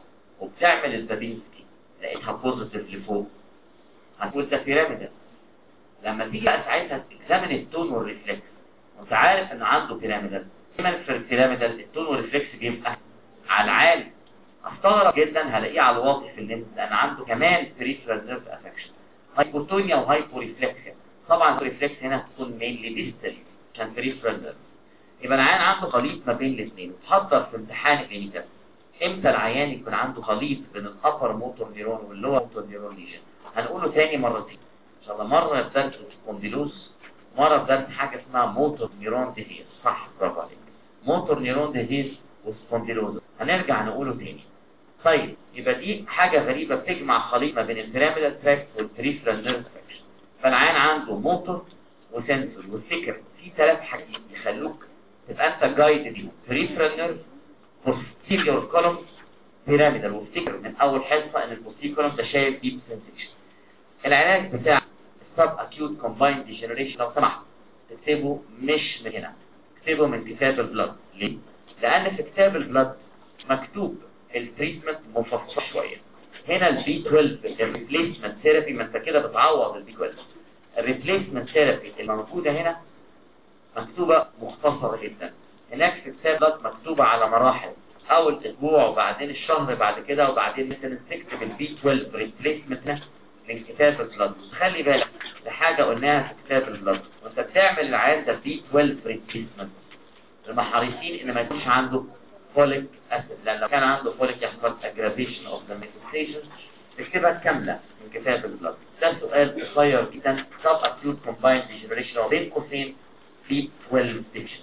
وبتعمل البابيلسكي لقيتها بوزيتيف لفوق، هتقول ده بيراميدال. لما تيجي بقى ساعتها تكزامن التون والريفلكس وانت عارف ان عنده بيراميدال، دايما في البيراميدال التون والريفلكس بيبقى على العالي. استغرب جدا هلاقيه على الواطي في الليمف لان عنده كمان بريفرال نيرف افكشن، هايبوتونيا وهايبوريفلكسيا. طبعا الريفلكس هنا هتكون مينلي ديستال عشان بريفرال نيرف. يبقى العيان عنده خليط ما بين الاثنين. تحضر في امتحان كلينيكال امتى العيان يكون عنده خليط بين الابر موتور نيرون واللور موتور نيرون ليجن. هنقوله تاني مرتين ان شاء الله، مره في درس السبونديلوز، مره في درس حاجه اسمها موتور نيرون ديزيز. صح، برافو عليك، موتور نيرون ديزيز وسبونديلوز هنرجع نقوله تاني. طيب يبقى دي حاجه غريبه بتجمع خليط ما بين البيراميدال تراكت والبريفرال نيرف افكشن. فالعيان عنده موتور وسنسور والفكر في ثلاث حاجات يخلوك تبقى انت جايد دي بريفرال نيرف posterior column بيراميدال. وافتكر من اول حصه ان البوستيريور كولوم ده شايل ديب سنسيشن. العلاج بتاع السب اكيوت كومبايند ديجنريشن لو سمحت تكتبه مش من هنا، اكتبه من كتاب البلاد. ليه؟ لان في كتاب البلاد مكتوب التريتمنت مفصل شويه. هنا البي اتناشر الريبليسمنت ثيرابي، ما انت كده بتعوض البي اتناشر. الريبليسمنت ثيرابي الموجوده هنا مكتوبه مختصره جدا. هناك في كتاب البلاد مكتوبه على مراحل، اول اسبوع وبعدين الشهر بعد كده وبعدين مثلا تكتب البي اتناشر ريبليسمنت من كتاب البلاد. خلي بالك لحاجه قلناها في كتاب البلاد، وانت بتعمل العيان ده بي اتناشر ريبليسمنت لما حريصين ان ما يكونش عنده فوليك اسيد، لان لو كان عنده فوليك يحصل اجرافيشن اوف ذا مانيفستيشن. تكتبها كامله من كتاب البلاد. ده سؤال قصير جدا، سب اكيوت كومبايند ديجنريشن بين قوسين بي اتناشر ديكشن.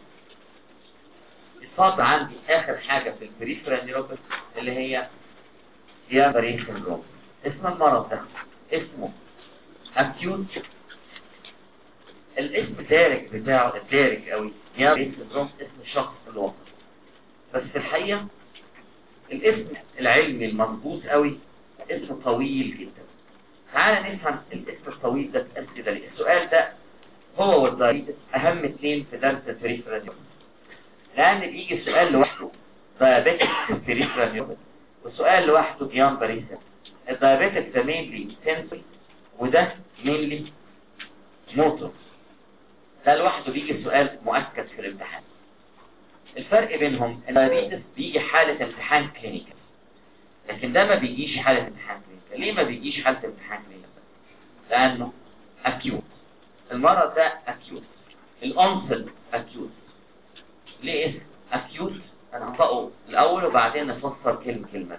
الفاضل عندي اخر حاجه في البريفرال نيوروباثي اللي هي ديابري سيندروم. اسم المرض ده اسمه اكيوت، الاسم الدارج بتاعه الدارج قوي ديابري سيندروم، اسم الشخص الواقع. بس في الحقيقه الاسم العلمي المضبوط قوي اسم طويل جدا. تعال نفهم الاسم الطويل ده اتقال كده ليه. السؤال ده هو والدايبيتس اهم اثنين في درس البريفرال نيوروباثي، لأن بيجي سؤال لوحده دايابيتك بريفرال نيوروباثي وسؤال لوحده جيان باريسا. الدايابيتك ده مينلي سنسوري وده مينلي موتور. ده لوحده بيجي سؤال مؤكد في الامتحان. الفرق بينهم الدايابيتس بيجي حالة امتحان كلينيكال، لكن ده ما بيجيش حالة امتحان كلينيكال. ليه ما بيجيش حالة امتحان كلينيكال؟ لأنه أكيوت. المرض ده أكيوت، الأنصل أكيوت. ليه اسم اكيوت؟ انا هنطقه الاول وبعدين نفسر كلمه كلمه.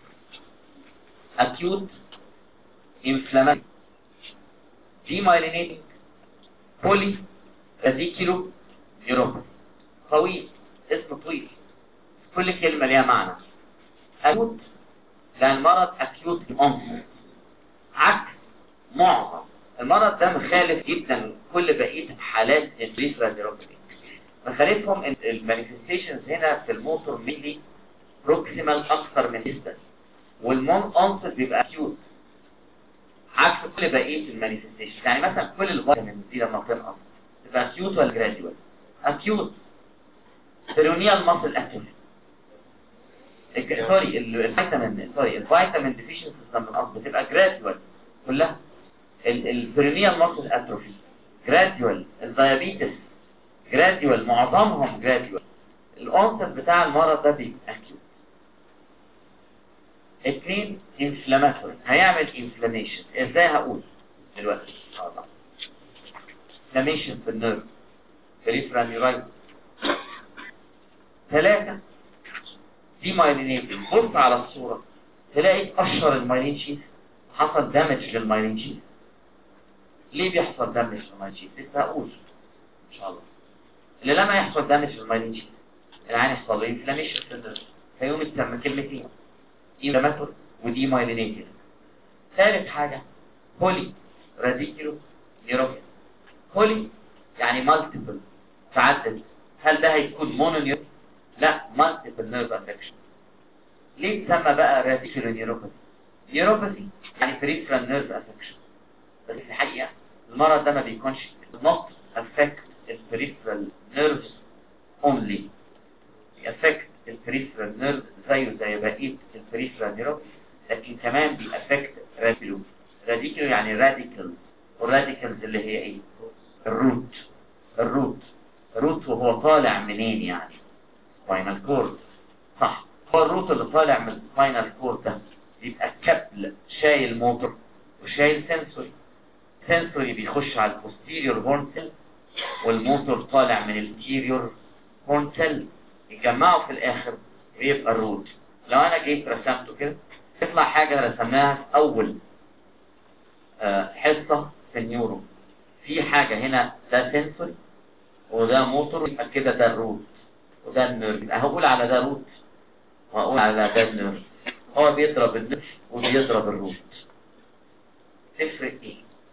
اكيوت انفلاماتوري ديمايلينيتنج بولي راديكيلو نيوروباثي. طويل، اسم طويل، كل كلمه ليها معنى. اكيوت لان المرض اكيوت انفلاماتوري، عكس معظم المرض ده مخالف جدا كل بقيه حالات البريفرال نيوروباثي. مخالفهم ان المانيفستيشنز هنا في الموتور ميلي بروكسيمال اكثر من ديستال، والمون اونست بيبقى اكيوت عكس كل بقيه المانيفستيشن. يعني مثلا كل الفيتامين دي لما بتنقص تبقى اكيوت ولا جراديوال؟ اكيوت. بيرونيال ماسل اتروفي، سوري الفيتامين سوري الفيتامين ديفيشنسي لما بتنقص بتبقى جراديوال كلها. البيرونيال ماسل اتروفي جراديوال. الدايابيتس جراديوال، معظمهم جراديوال. الأنصت بتاع المرض ده بيبقى اكيوت. اثنين انفلاماتوري، هيعمل انفلاميشن. ازاي؟ هقول دلوقتي ان شاء الله. انفلاميشن في النيرف بريفرال نيورايتس. ثلاثة ديمايلينيتنج. بص على الصورة تلاقي اتقشر المايلين شيث، حصل دامج للمايلين شيث. ليه بيحصل دامج للمايلين شيث؟ لسه هقول ان شاء الله. اللي لما يحصل دامج للمايلين شيث العين يحصل له انفلاميشن في النيرف، فيقوم يتسمى كلمتين انفلاماتوري وديمايلينيتنج. ثالث حاجة بولي راديكيلو نيوروباثي. بولي يعني مالتيبل، تعدد. هل ده هيكون مونونيوروباثي؟ لا، مالتيبل نيرف افكشن. ليه تسمى بقى راديكيلو نيوروباثي؟ نيوروباثي يعني بريفرال نيرف افكشن، بس في الحقيقة المرض ده ما بيكونش not affect the peripheral nerves only، affect البريفرال نيرف زيه زي بقيه البريفرال نيرف، لكن كمان بيأفكت راديكولو. راديكولو يعني راديكال، والراديكالز اللي هي ايه؟ الروت. الروت الروت وهو طالع منين يعني؟ سباينال كورد، صح. هو الروت اللي طالع من السباينال كورد ده بيبقى كابل شايل موتور وشايل سنسوري. سنسوري بيخش على البوستيريور هورن سيل، والموتور طالع من الانتيريور هورن سيل، يتجمعوا في الاخر ويبقى الروت. لو انا جيت رسمته كده تطلع حاجه رسمناها في اول آه حصه في النيورو. في حاجه هنا ده سنسوري وده موتور، يبقى كده ده الروت وده النيرف. يبقى هقول على ده روت وهقول على ده النيرف. هو بيضرب النيرف وبيضرب الروت. تفرق ايه؟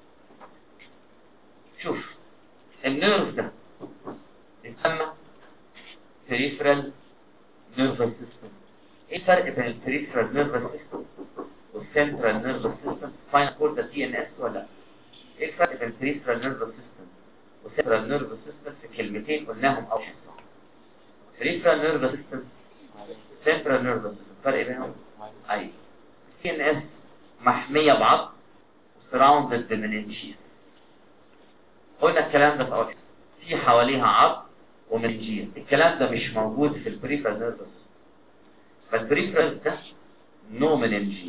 شوف النيرف ده يسمى peripheral nervous system. ايه الفرق بين البريفرال نيرفس سيستم والسنترال نيرفس سيستم؟ سباينال كورد ده سي ان اس ولا لا؟ ايه الفرق بين البريفرال نيرفس سيستم والسنترال نيرفس سيستم في كلمتين قلناهم اول حصه؟ بريفرال نيرفس سيستم سنترال نيرفس سيستم، الفرق بينهم اي سي ان اس محميه بعض وسراوندد بمننجيز. قلنا الكلام ده في اول حصه، في حواليها عظم ومننجيز. الكلام ده مش موجود في البريفرال نيرفس سيستم. فالبريفرال ده نو مننجيز،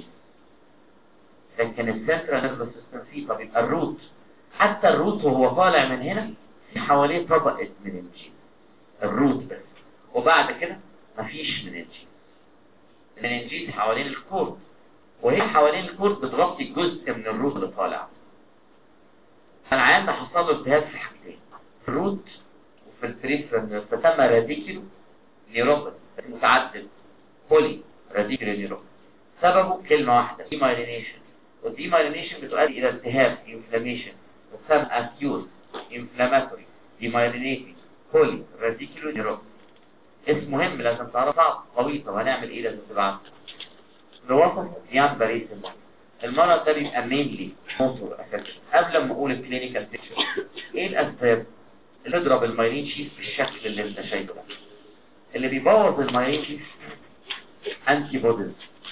لكن السنترال نيرفس سيستم فيه. طب يبقى الروت، حتى الروت وهو طالع من هنا في حواليه طبقه مننجيز، الروت بس، وبعد كده مفيش مننجيز. المننجيز حوالين الكورد، وهي حوالين الكورد بتغطي جزء من الروت اللي طالع. العيان ده حصل له التهاب في حاجتين، في الروت وفي البريفرال، فتسمى راديكيولو نيوروباثي متعدد، بولي راديكيولو نيوروباثي. سببه كلمه واحده، ديمايلينيشن. والديمايلينيشن بتؤدي الى التهاب، انفلاميشن، وتسمى اكيوت انفلاماتوري ديمايلينيتنج بولي راديكيولو نيوروباثي. اسم مهم لازم تعرف، صعب طويل. طب هنعمل ايه؟ لازم تبعت لوصف ديان باريس. المرض ده بيبقى مينلي موتور افكشن. قبل ما اقول الكلينيكال بيكتشر، ايه الاسباب اللي تضرب المايلين شيف بالشكل اللي انت شايفه ده؟ اللي بيبوظ المايلين شيف انتي بوديز.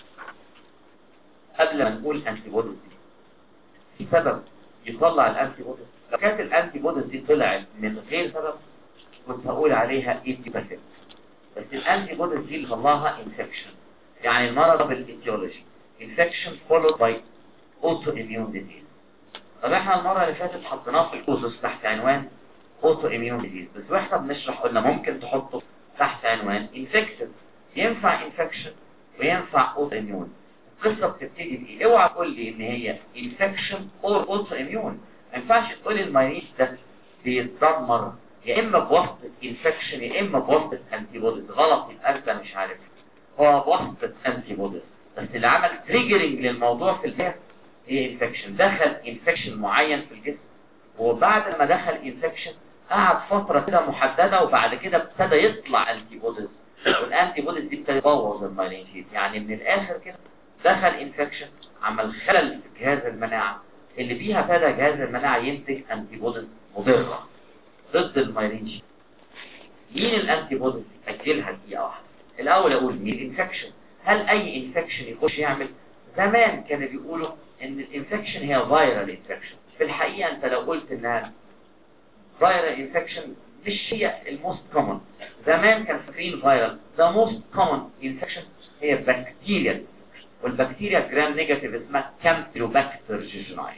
قبل ما نقول انتي بوديز دي، في سبب يطلع الانتي بوديز. لو كانت الانتي بوديز دي طلعت من غير سبب كنت هقول عليها ايتيوباثيك، بس الانتي بوديز دي اللي طلعها انفكشن. يعني المرض بالايتيولوجي انفكشن فولود باي اوتو اميون ديزيز. طب احنا المره اللي فاتت حطيناه في الاوزوس تحت عنوان اوتو اميون ديزيز، بس واحنا بنشرح قلنا ممكن تحطه تحت عنوان انفكتيف. ينفع انفكشن وينفع اوتو اميون. القصه بتبتدي بايه؟ اوعى تقول لي ان هي انفكشن اور اوتو اميون. ما ينفعش تقول لي المريض ده بيتدمر يا اما بواسطه انفكشن يا اما بواسطه انتي بوديز. غلط، يبقى انت مش عارف. هو بواسطه انتي بوديز، بس اللي عمل تريجرنج للموضوع في الجسم هي انفكشن. دخل انفكشن معين في الجسم، وبعد ما دخل انفكشن قعد فتره كده محدده، وبعد كده ابتدى يطلع انتي بوديز، والانتي بوديز دي ابتدى تبوظ المايلين شيت. يعني من الاخر كده دخل انفكشن عمل خلل في جهاز المناعه، اللي بيها ابتدى جهاز المناعه ينتج انتي بوديز مضره ضد المايلين شيت. مين الانتي بوديز دي؟ اجلها دقيقه واحده. الاول اقول مين الانفكشن. هل اي انفكشن يخش يعمل؟ زمان كانوا بيقولوا ان الانفكشن هي فايرال انفكشن. في الحقيقه انت لو قلت انها فايرال انفكشن مش هي الموست كومن. زمان كان فاكرين فايرال، ذا موست كومن انفكشن هي بكتيريا، والبكتيريا جرام نيجاتيف اسمها كامبيلوباكتر جيجيناي.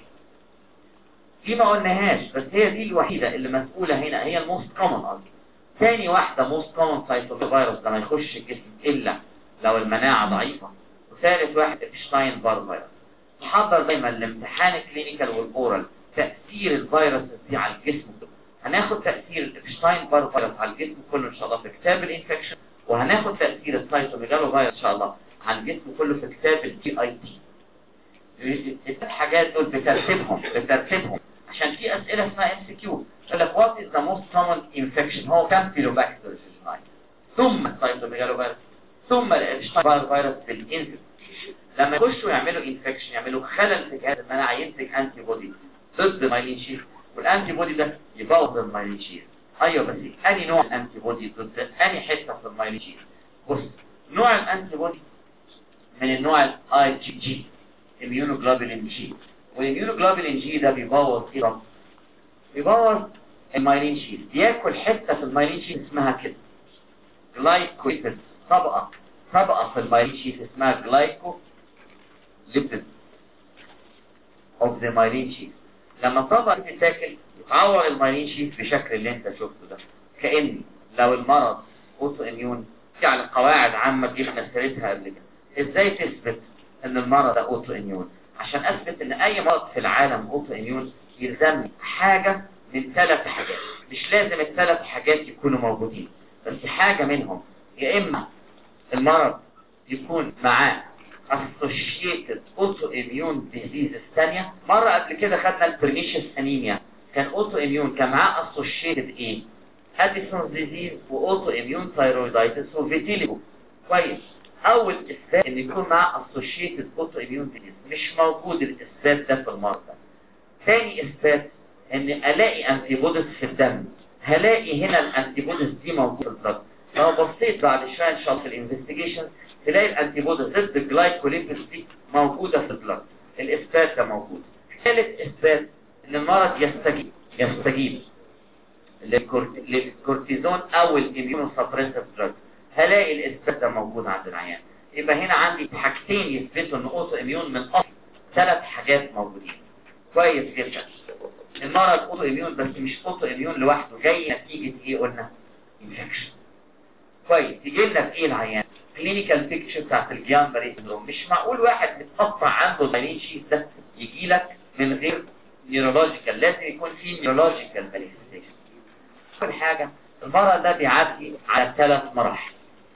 دي ما قلناهاش، بس هي دي الوحيده اللي مسؤوله هنا، هي الموست كومن قصدي. ثاني واحده موست كومن سايتوفيروس ده ما يخش الجسم الا لو المناعه ضعيفه. وثالث واحد ابشتاين بار فيروس. نحضر دايما الامتحان الكلينيكال والاورال تاثير الفيروس دي على الجسم كله. هناخد تاثير الابشتاين بار فيروس على الجسم كله ان شاء الله في كتاب الانفكشن، وهناخد تاثير السايتوميجالو فيروس ان شاء الله على الجسم كله في كتاب الجي اي تي. الثلاث حاجات دول بترتيبهم بترتيبهم عشان في اسئله اسمها ام سي كيو. يقول لك وات از ذا موست كومن انفكشن؟ هو كامبيلوباكتر جيجيناي، ثم السايتوميجالو فيروس، ثم الابشتاين فيروس بالانفكشن. لما يخشوا يعملوا انفكشن يعملوا خلل في جهاز المناعه، ينتج انتي بودي ضد المايلين شيت، والانتي بودي ده يبوظ المايلين شيت. ايوه، بس انهي نوع الانتي بودي ضد انهي حته في المايلين شيت؟ بص، نوع الانتي بودي من النوع الاي جي جي، immunoglobulin جي، والimmunoglobulin جي ده بيبوظ ايه؟ بيبوظ المايلين شيت، بياكل حته في المايلين شيت اسمها كده جلايكوليبيد، طبقه طبقه في المايلين شيت اسمها جلايكوليبيد اوف ذا مايلين شيت. لما الطبقه دي تتاكل يتعور المايلين شيت بالشكل اللي انت شفته ده، كأن لو المرض اوتو اميون في على قواعد عامه دي احنا سيرتها قبل كده. ازاي تثبت ان المرض ده اوتو اميون؟ عشان اثبت ان اي مرض في العالم اوتو اميون يلزمني حاجه من ثلاث حاجات، مش لازم الثلاث حاجات يكونوا موجودين، بس حاجه منهم. يا اما المرض يكون معاه associated autoimmune disease الثانية. مرة قبل كده خدنا البرنيشيس انيميا، كان اوتو اميون، كان معاه associated ايه؟ اديسون ديزيز واوتو اميون ثايرويدايتس وفيتيليجو. كويس. اول اثبات ان يكون معاه associated autoimmune disease، مش موجود الاثبات ده في المرض ده. ثاني اثبات ان الاقي انتي بوديز في الدم، هلاقي هنا الانتي بوديز دي موجوده في البلد. لو بصيت بعد شويه ان شاء الله في الانفستيجيشن تلاقي الانتي بوديز ضد الجلايكوليبيد دي موجوده في البلد، الاثبات ده موجود. ثالث اثبات ان المرض يستجيب يستجيب للكورتيزون او الاميونو سبريسيف دراج، هلاقي الاثبات ده موجود عند العيان. يبقى هنا عندي حاجتين يثبتوا ان اوتو اميون من اصل ثلاث حاجات موجودين. كويس جدا. المرض اوتو اميون بس مش اوتو اميون لوحده، جاي نتيجه ايه؟ قلنا انفكشن. كويس. يجي لنا في ايه العيان؟ كلينيكال بيكتشر بتاعت الجيان باري سندروم. مش معقول واحد متقطع عنده المايلين شيت ده يجي لك من غير نيورولوجيكال، لازم يكون في نيورولوجيكال مانيفستيشن. اول حاجه المرض ده بيعدي على ثلاث مراحل،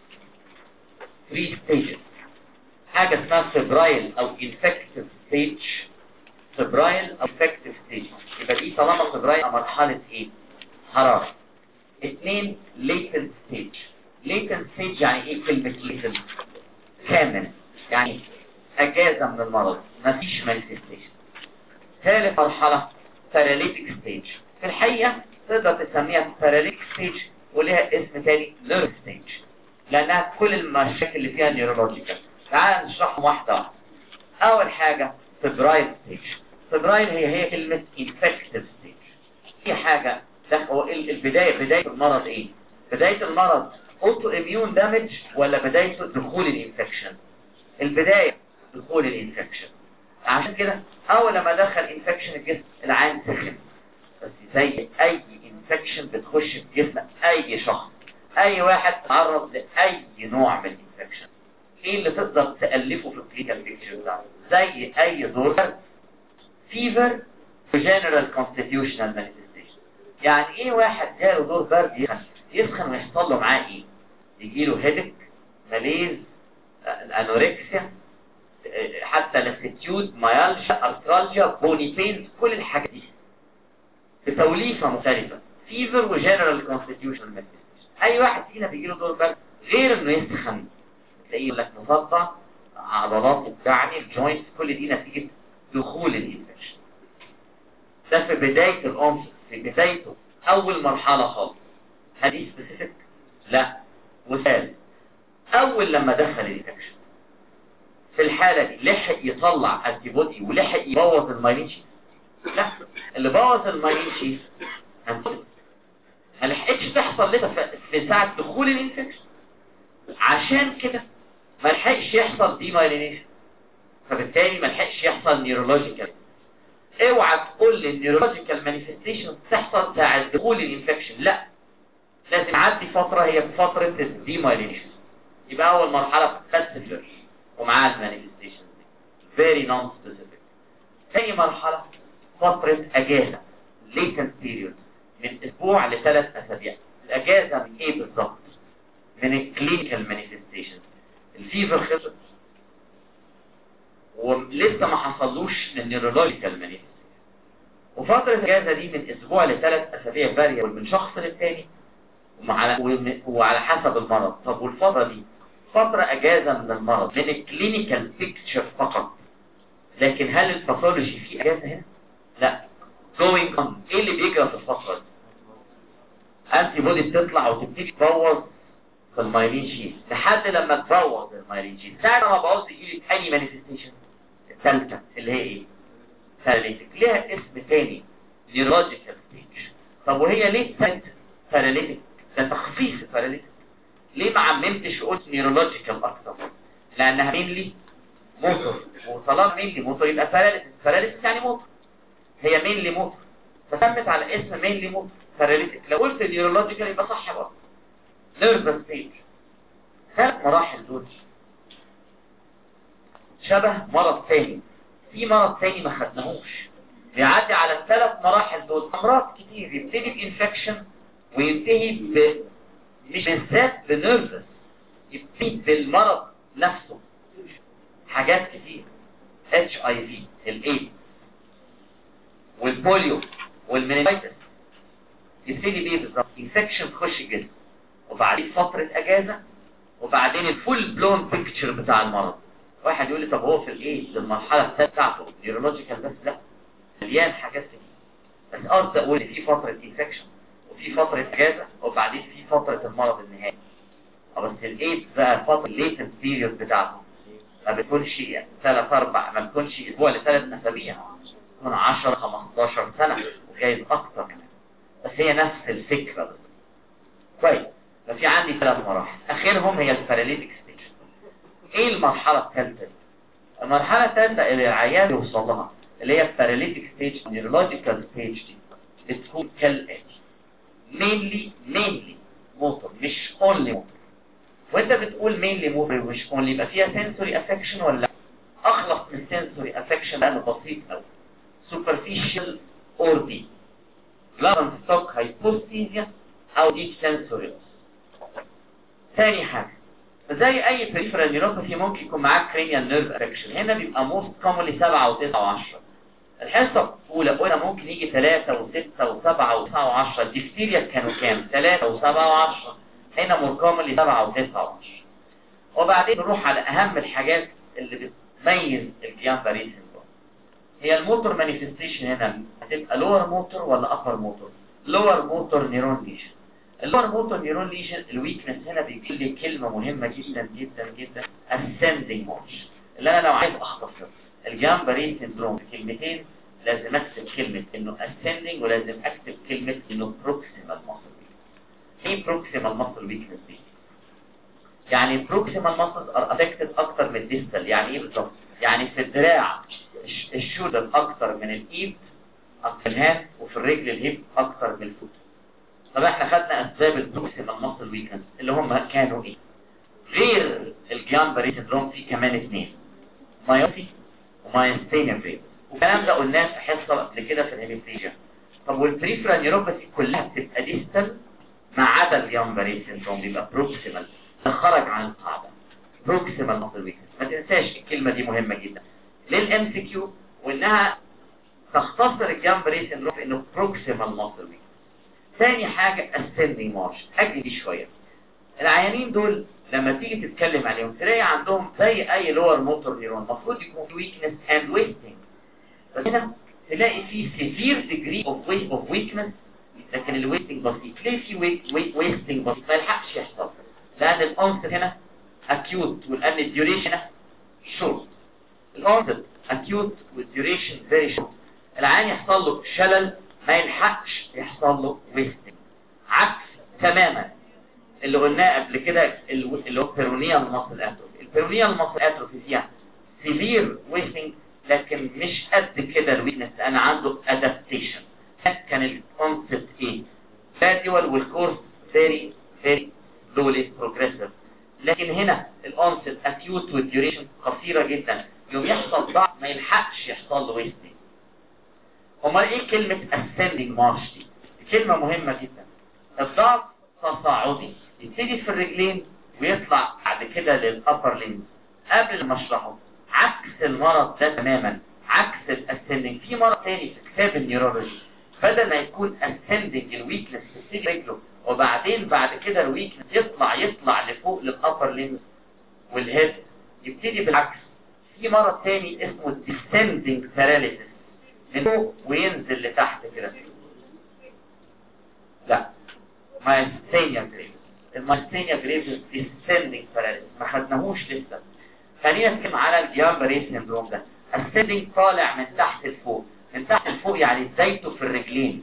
ثري ستيجز. حاجه اسمها فيبرايل او انفكتيف ستيج، فيبرايل او انفكتيف ستيج. يبقى دي طالما فيبرايل مرحله ايه؟ حراره. اثنين ليتنت ستيج. ليتنت ستيج يعني ايه كلمه ليتنت؟ كامل، يعني اجازه من المرض، مفيش مانيفستيشن. ثالث مرحله باراليتيك ستيج. في الحقيقه تقدر تسميها باراليتيك ستيج وليها اسم تاني نيرف ستيج، لانها كل المشاكل اللي فيها نيورولوجيكال. تعال نشرحهم واحده واحده. اول حاجه فيبرايل ستيج. فيبرايل هي هي كلمه انفكتيف ستيج. في حاجه ده هو البدايه، بدايه المرض ايه؟ بدايه المرض اوتو اميون دامج ولا بدايته دخول الانفكشن؟ البدايه دخول الانفكشن. عشان كده اول لما دخل انفكشن الجسم العين سخن، بس زي اي انفكشن بتخش في جسم اي شخص، اي واحد تعرض لاي نوع من الانفكشن، ايه اللي تقدر تالفه في الكلينيكال بيكتشر بتاعه؟ زي اي دور فيفر وجنرال كونستيتيوشنال مانيفستيشن. يعني ايه واحد جاله دور برد يسخن؟ يسخن ويحصل له معاه ايه؟ يجي له هيدك، ماليز، انوركسيا، حتى لاستيتيود، مايالجيا، ارثرالجيا، بوني بينز، كل الحاجات دي بتوليفه مختلفه، فيفر وجنرال كونستيتيوشنال مانيفستيشن. اي واحد فينا بيجي له دور برد غير انه يسخن تلاقيه يقول لك مصدع، عضلات بتاعني، الجوينت، كل دي نتيجه دخول الانفكشن. ده في بدايه الانف، في بدايته اول مرحله خالص. هذه سبيسيفيك؟ لا. مثال، اول لما دخل الانفكشن في الحاله دي لحق يطلع انتي بودي ولحق يبوظ المايلين شيت؟ لا. اللي بوظ المايلين شيت ما لحقتش تحصل لسه في ساعه دخول الانفكشن، عشان كده ما لحقش يحصل دي مايلينيشن، فبالتالي ما لحقش يحصل نيورولوجيكال. اوعى تقول لي النيورولوجيكال مانيفستيشن تحصل ساعه دخول الانفكشن، لا، لازم تعدي فتره هي فتره الدي مايلينيشن. يبقى اول مرحله بس فلير ومعاها المانيفستيشن فيري نون سبيسيفيك. ثاني مرحله فتره اجازه ليتنت بيريود من اسبوع لثلاث اسابيع. الاجازه من ايه بالظبط؟ من الكلينيكال مانيفستيشن. الفيفر خلص ولسه ما حصلوش النيورولوجيكال مانيفستيشن، وفتره الاجازه دي من اسبوع لثلاث اسابيع فاريبل من شخص للتاني وعلى وعلى حسب المرض. طب والفتره دي فتره اجازه من المرض من الكلينيكال بيكتشر فقط، لكن هل الباثولوجي فيه اجازه هنا؟ لا. going on. ايه اللي بيجرى في الفتره دي؟ انتي بودي بتطلع وتبتدي تبوظ في المايلين شيت لحد لما تبوظ المايلين شيت. ساعة ما بوظ يجيلي تاني مانيفستيشن الثالثة اللي هي ايه؟ باراليتيك. ليها اسم تاني نيورولوجيكال ستيج. طب وهي ليه سمت باراليتيك؟ ده تخفيف الباراليتيك. ليه ما عممتش قلت نيورولوجيكال اكتر؟ لانها مينلي موتور، وطالما مينلي موتور يبقى باراليتيك. باراليتيك يعني موتور، هي مينلي موتور فسمت على اسم مينلي موتور باراليتيك. لو قلت نيورولوجيكال يبقى صح برضه. نيرفس ستيج ثلاث مراحل دول شبه مرض تاني. في مرض تاني ما خدناهوش بيعدي على الثلاث مراحل دول. امراض كتير يبتدي بانفكشن وينتهي ب مش بالذات بنيرفس، يبتدي بالمرض نفسه. حاجات كتير اتش اي في، الايدز والبوليو والمينينجايتس يبتدي بيه بالظبط انفكشن تخش الجسم، وبعدين فترة اجازة، وبعدين الفول بلون بيكتشر بتاع المرض. واحد يقول لي طب هو في الايه المرحلة الثالثة بتاعته نيورولوجيكال بس؟ لا، مليان حاجات كتير. بس ارد اقول في فترة انفكشن وفي فترة اجازة وبعدين في فترة المرض النهائي. بس الايدز بقى الفترة الليتنت بيريود بتاعته ما بتكونش ثلاث اربع، ما بتكونش اسبوع لثلاث اسابيع، تكون عشرة خمستاشر سنة وجايز اكتر كمان. بس هي نفس الفكرة بس. كويس. ففي عندي ثلاث مراحل اخرهم هي الباراليتيك ستيج. ايه المرحلة الثالثة دي؟ المرحلة الثالثة اللي العيان يوصل لها اللي هي الباراليتيك ستيج نيورولوجيكال ستيج دي بتكون كالاتي: مينلي مينلي موتور مش اونلي موتور. وانت بتقول مينلي موتور مش اونلي يبقى فيها سنسوري افكشن ولا لا؟ اخلص من سنسوري افكشن لانه بسيط قوي. سوبرفيشال اور دي لارن ستوك هايبوستيزيا او ديب سنسوري. ثاني حاجه زي اي بريفرال نيوروباثي ممكن يكون معاك كرينيال نيرف افكشن. هنا بيبقى موست كومنلي سبعة وتسعة وعشرة. الحصه الاولى قلنا ممكن يجي ثلاثة وستة وسبعة وتسعة وعشرة. الديفتيريا كانوا كام؟ ثلاثة وسبعة وعشرة. هنا مور كومنلي سبعة وتسعة وعشرة. وبعدين نروح على اهم الحاجات اللي بتميز الجيامباري سيندروم. هي الموتور مانيفستيشن هنا هتبقى لور موتور ولا ابر موتور؟ لور موتور نيرون ليشن. اللور موتور نيرون ليشن الويكنس هنا بيجي لي كلمه مهمه جدا جدا جدا ascending motion. اللي انا لو عايز اختصر الجيامباري سيندروم في كلمتين لازم اكتب كلمه انه ascending ولازم اكتب كلمه انه proximal muscle weakness. ايه proximal muscle weakness دي؟ يعني proximal muscles are affected اكتر من distal. يعني ايه بالظبط؟ يعني في الدراع الشولدر اكتر من الايد اكتر من الهاند، وفي الرجل الهيب اكتر من الفوت. طب احنا خدنا اسباب البروكسيمال ماسل ويكنس اللي هم كانوا ايه؟ غير الجيامباري سيندروم في كمان اثنين: مايوبي ومايستينيا بريد. والكلام ده قلناه في حصه قبل كده في الهيميبليجيا. طب والبريفرال نيوروباثي كلها بتبقى ديستال ما عدا الجيامباري سيندروم بيبقى بروكسيمال. ده خرج عن القاعده. بروكسيمال ماسل ويكنس ما تنساش الكلمه دي مهمه جدا للام سي كيو، وانها تختصر الجيامباري سيندروم في انه بروكسيمال ماسل ويكنس. ثاني حاجة ascending motion. أجل دي شوية. العيانين دول لما تيجي تتكلم عليهم تلاقي عندهم زي أي lower motor neuron المفروض يكون في weakness and wasting. بس هنا تلاقي في severe degree of, of weakness لكن ال wasting بسيط. ليه في wasting بسيط؟ ما يلحقش يحصل لأن الأنصت هنا acute ولأن الديوريشن هنا short. الأنصت acute والديوريشن very short. العيان يحصل له شلل ما يلحقش يحصل له ويستنج، عكس تماما اللي قلناه قبل كده اللي هو بيرونيال ماسل اتروفي. البيرونيال ماسل اتروفي فيها سيفير ويستنج لكن مش قد كده الويكنس، انا عنده ادابتيشن. كان الكونسبت ايه؟ جراديوال والكورس فيري فيري سلولي بروجريسيف. لكن هنا الانست اكيوت والديوريشن قصيره جدا، يوم يحصل ضعف ما يلحقش يحصل له ويستنج. امال ايه كلمة ascending march دي؟ كلمة مهمة جدا. الضعف تصاعدي يبتدي في الرجلين ويطلع بعد كده للأبر لينز. قبل ما اشرحه عكس المرض ده تماما، عكس الاسندنج. في مرض تاني في كتاب النيورولوجي بدل ما يكون ascending الويكنس تبتدي رجله وبعدين بعد كده الويكنس يطلع يطلع لفوق للأبر لينز والهيد، يبتدي بالعكس. في مرض تاني اسمه descending paralysis من فوق وينزل لتحت كده. لا، مايستينيا بريد. مايستينيا جريفز ديسندنج باراليسيس ما خدناهوش لسه. خلينا نتكلم على الجيامبري سيندروم ده. السندنج طالع من تحت لفوق، من تحت لفوق يعني بدايته في الرجلين،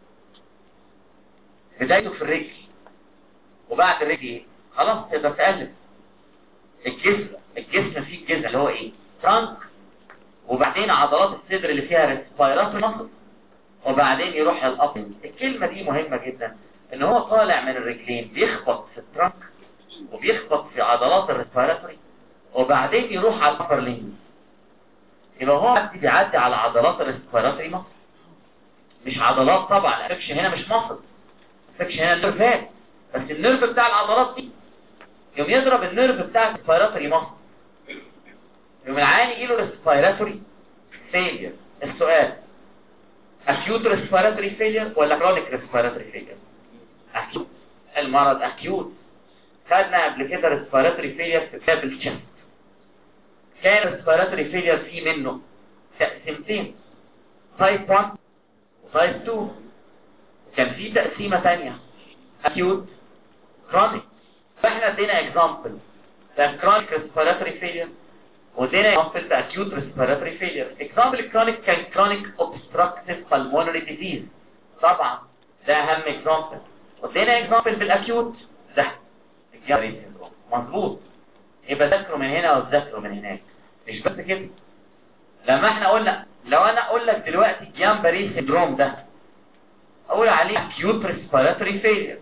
بدايته في الرجل، وبعد الرجل ايه؟ خلاص تقدر تقلب الجسم. الجسم فيه الجذع اللي هو ايه؟ ترانك، وبعدين عضلات الصدر اللي فيها ريسبيراتوري ماسل، وبعدين يروح للأبر. الكلمة دي مهمة جدا، ان هو طالع من الرجلين بيخبط في الترانك وبيخبط في عضلات الريسبيراتوري، وبعدين يروح على الأبر لينج. يبقى هو بيعدي على عضلات الريسبيراتوري ماسل، مش عضلات طبعا. الافكشن هنا مش ماسل، الافكشن هنا نيرفات، بس النيرف بتاع العضلات دي يوم يضرب النيرف بتاع الريسبيراتوري ماسل، يوم العيان يجيله ريسبيراتوري فيلير. السؤال acute respiratory failure ولا chronic respiratory failure؟ acute. المرض acute. خدنا قبل كده respiratory failure في كتاب الشست. كان respiratory failure فيه منه تقسيمتين، type واحد و type اتنين. كان فيه تقسيمة تانية acute chronic. فاحنا ادينا example ده chronic respiratory failure، ودينا example ده acute respiratory failure. example الكرونيك كان chronic obstructive pulmonary disease، طبعا ده اهم example. ودينا example بالاكيوت ده الجيامبري سيندروم. مظبوط. يبقى ذاكروا من هنا وذاكروا من هناك. مش بس كده، لما احنا قلنا لو انا اقول لك دلوقتي الجيامبري سيندروم ده اقول عليه acute respiratory failure،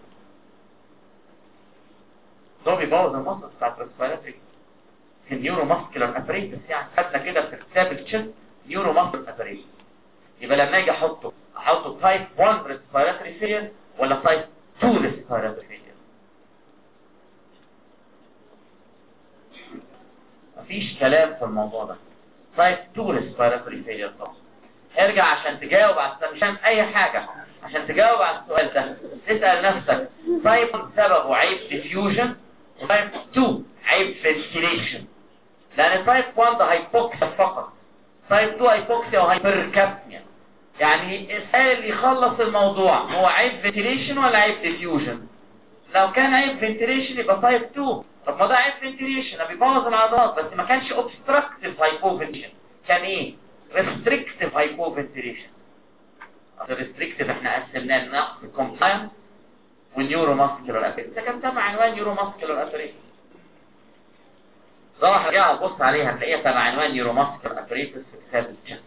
ده بيبوظ المصل بتاع الريسبيراتوري النيورو ماسكولار ابريتس. يعني خدنا كده في كتاب الشست نيورو ماسكولار ابريتس. يبقى لما اجي احطه احطه تايب واحد ريسبيراتوري فيلير ولا تايب اتنين ريسبيراتوري فيلير؟ مفيش كلام في الموضوع ده. تايب اتنين ريسبيراتوري فيلير طبعا. ارجع عشان تجاوب على السؤال، مش فاهم اي حاجه، عشان تجاوب على السؤال ده تسال نفسك تايب سببه عيب ديفيوجن، وتايب اتنين عيب فنتيليشن. لان تايب واحد ده هايبوكسيا فقط، تايب اتنين هايبوكسيا وهايبركابنيا. يعني السؤال اللي يخلص الموضوع هو عيب فنتيليشن ولا عيب ديفيوجن؟ لو كان عيب فنتيليشن يبقى تايب اتنين. طب ما ده عيب فنتيليشن بيبوظ العضلات، بس ما كانش اوبستراكتيف هايبوفنتيليشن، كان ايه؟ ريستريكتيف هايبوفنتيليشن. الريستريكتيف احنا قسمناه لنقص كومبلاينس والنيورو ماسكولار ابريتس، ده كان تبع عنوان نيورو ماسكولار ابريتس. راح ارجع ابص عليها هتلاقيها تبع عنوان نيورو ماسكولار ابريتس في كتاب الشست.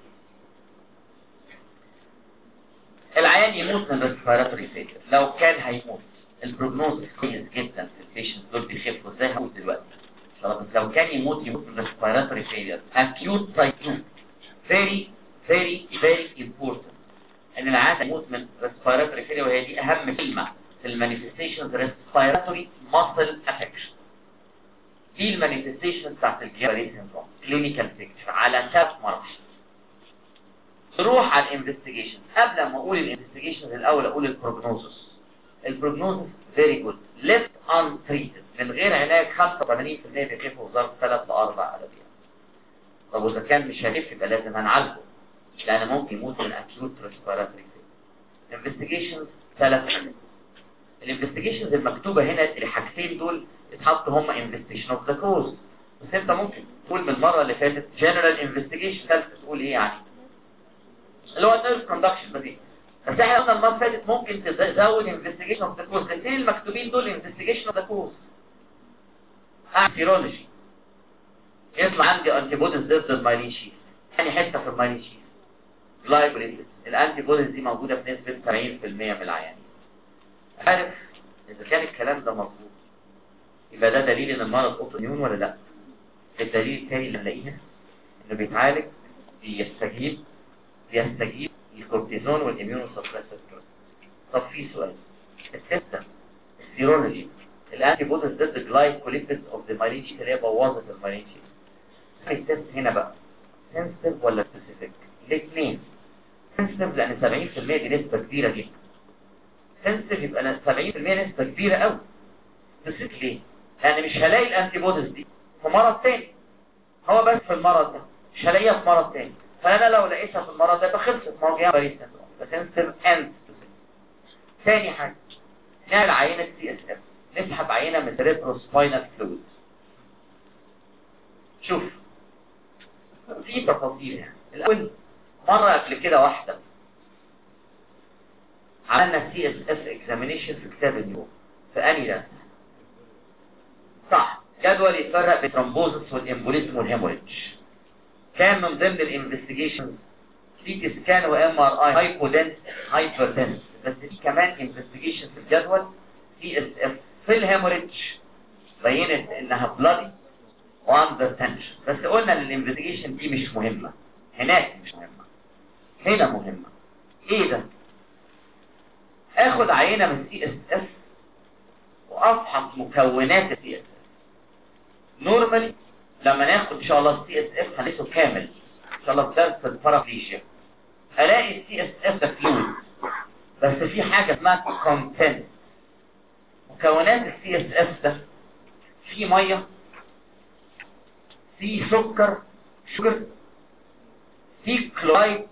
العيان يموت من ريسبيراتوري فيلير. لو كان هيموت البروجنوز كويس جدا في البيشنت دول، بيخفوا ازاي هقول دلوقتي. بس لو كان يموت يموت من ريسبيراتوري فيلير acute type اتنين. very very very important ان العيان يموت من ريسبيراتوري فيلير، وهي دي اهم كلمه في المانيفستيشنز. ريسبيراتوري ماسل افكشن دي المانيفستيشن بتاعت الجيامبري سيندروم. كلينيكال بيكتشر على ثلاث مراحل. نروح على الانفستيجيشن. قبل ما اقول الانفستيجيشن الاول اقول البروجنوزس. البروجنوزس فيري جود. ليفت ان تريتد من غير علاج خمسة وثمانين بالمية بيخف وظرف ثلاث لأربع اسابيع. طب واذا كان مش هيخف يبقى لازم هنعالجه، لان ممكن يموت من اكيوت ريسبيراتوري فيلير. انفستيجيشنز ثلاث حاجات. الانفستيجيشنز المكتوبه هنا الحاجتين دول اتحطوا هم انفستيجيشن اوف ذا كوز، بس انت ممكن تقول من المره اللي فاتت جنرال انفستيجيشن. ثالث تقول ايه يعني؟ اللي هو النيرف كوندكشن بدي. بس احنا قلنا المره اللي فاتت ممكن تزود انفستيجيشن اوف ذا كوز. الاثنين المكتوبين دول انفستيجيشن اوف ذا كوز. اعمل سيرولوجي يطلع عندي انتي بوديز ضد المايلين شيث. ثاني حته في المايلين شيث جلايبوليتس. الانتي بوديز دي موجوده في نسبه سبعين بالمية من العيانين. عارف اذا كان الكلام ده مظبوط يبقى ده دليل ان المرض اوتوميون ولا لا؟ الدليل الثاني اللي نلاقيه انه بيتعالج بيستجيب بيستجيب الكورتيزون والاميونو سبريسور. طب في سؤال، السيستم السيرولوجي الانتي بوديز ضد الجلايكوليبيدز اوف ذا مايلين شيث اللي هي بوظت المايلين شيث. التست هنا بقى سنسيتيف ولا سبيسيفيك؟ الاثنين سنسيتيف، لان سبعين بالمية دي نسبه كبيره جدا. سنسيتيف يبقى سبعين بالمية نسبه كبيره قوي. سبيسيفيك ليه؟ لان مش هلاقي الانتي بوديز دي في مرض تاني، هو بس في المرض ده، مش هلاقيها في مرض تاني. فانا لو لقيتها في المرض ده يبقى خلصت، ما هو جيامبري سيندروم. ده سنسيتيف اند سبيسيفيك. ثاني حاجه نعمل عينه سي اس اف. نسحب عينه من سيريبروسباينال فلويد. شوف في تفاصيل يعني. الاول مره قبل كده واحده عملنا سي اس اف اكزامينيشن في كتاب النيورو في اني ده صح، جدول يفرق بين الترومبوزس والامبوليزم والهيموريدج. كان من ضمن الانفستيجيشن سي تي سكان وام ار اي هايبودنس هايبردنس، بس في كمان انفستيجيشن في الجدول سي اس اف في الهيموريدج بينت انها بلادي واندر تنشن، بس قلنا ان الانفستيجيشن دي مش مهمه، هناك مش مهمه، هنا مهمه. ايه ده؟ اخد عينه من سي اس اف وافحص مكونات السي اس اف. نورمالي لما ناخد ان شاء الله السي اس اف هنقيسه كامل ان شاء الله في درس البارافليجيا، الاقي السي اس اف ده فلويد، بس في حاجه اسمها كونتنت. مكونات السي اس اف ده في ميه، في سكر شوجر، في كلورايد،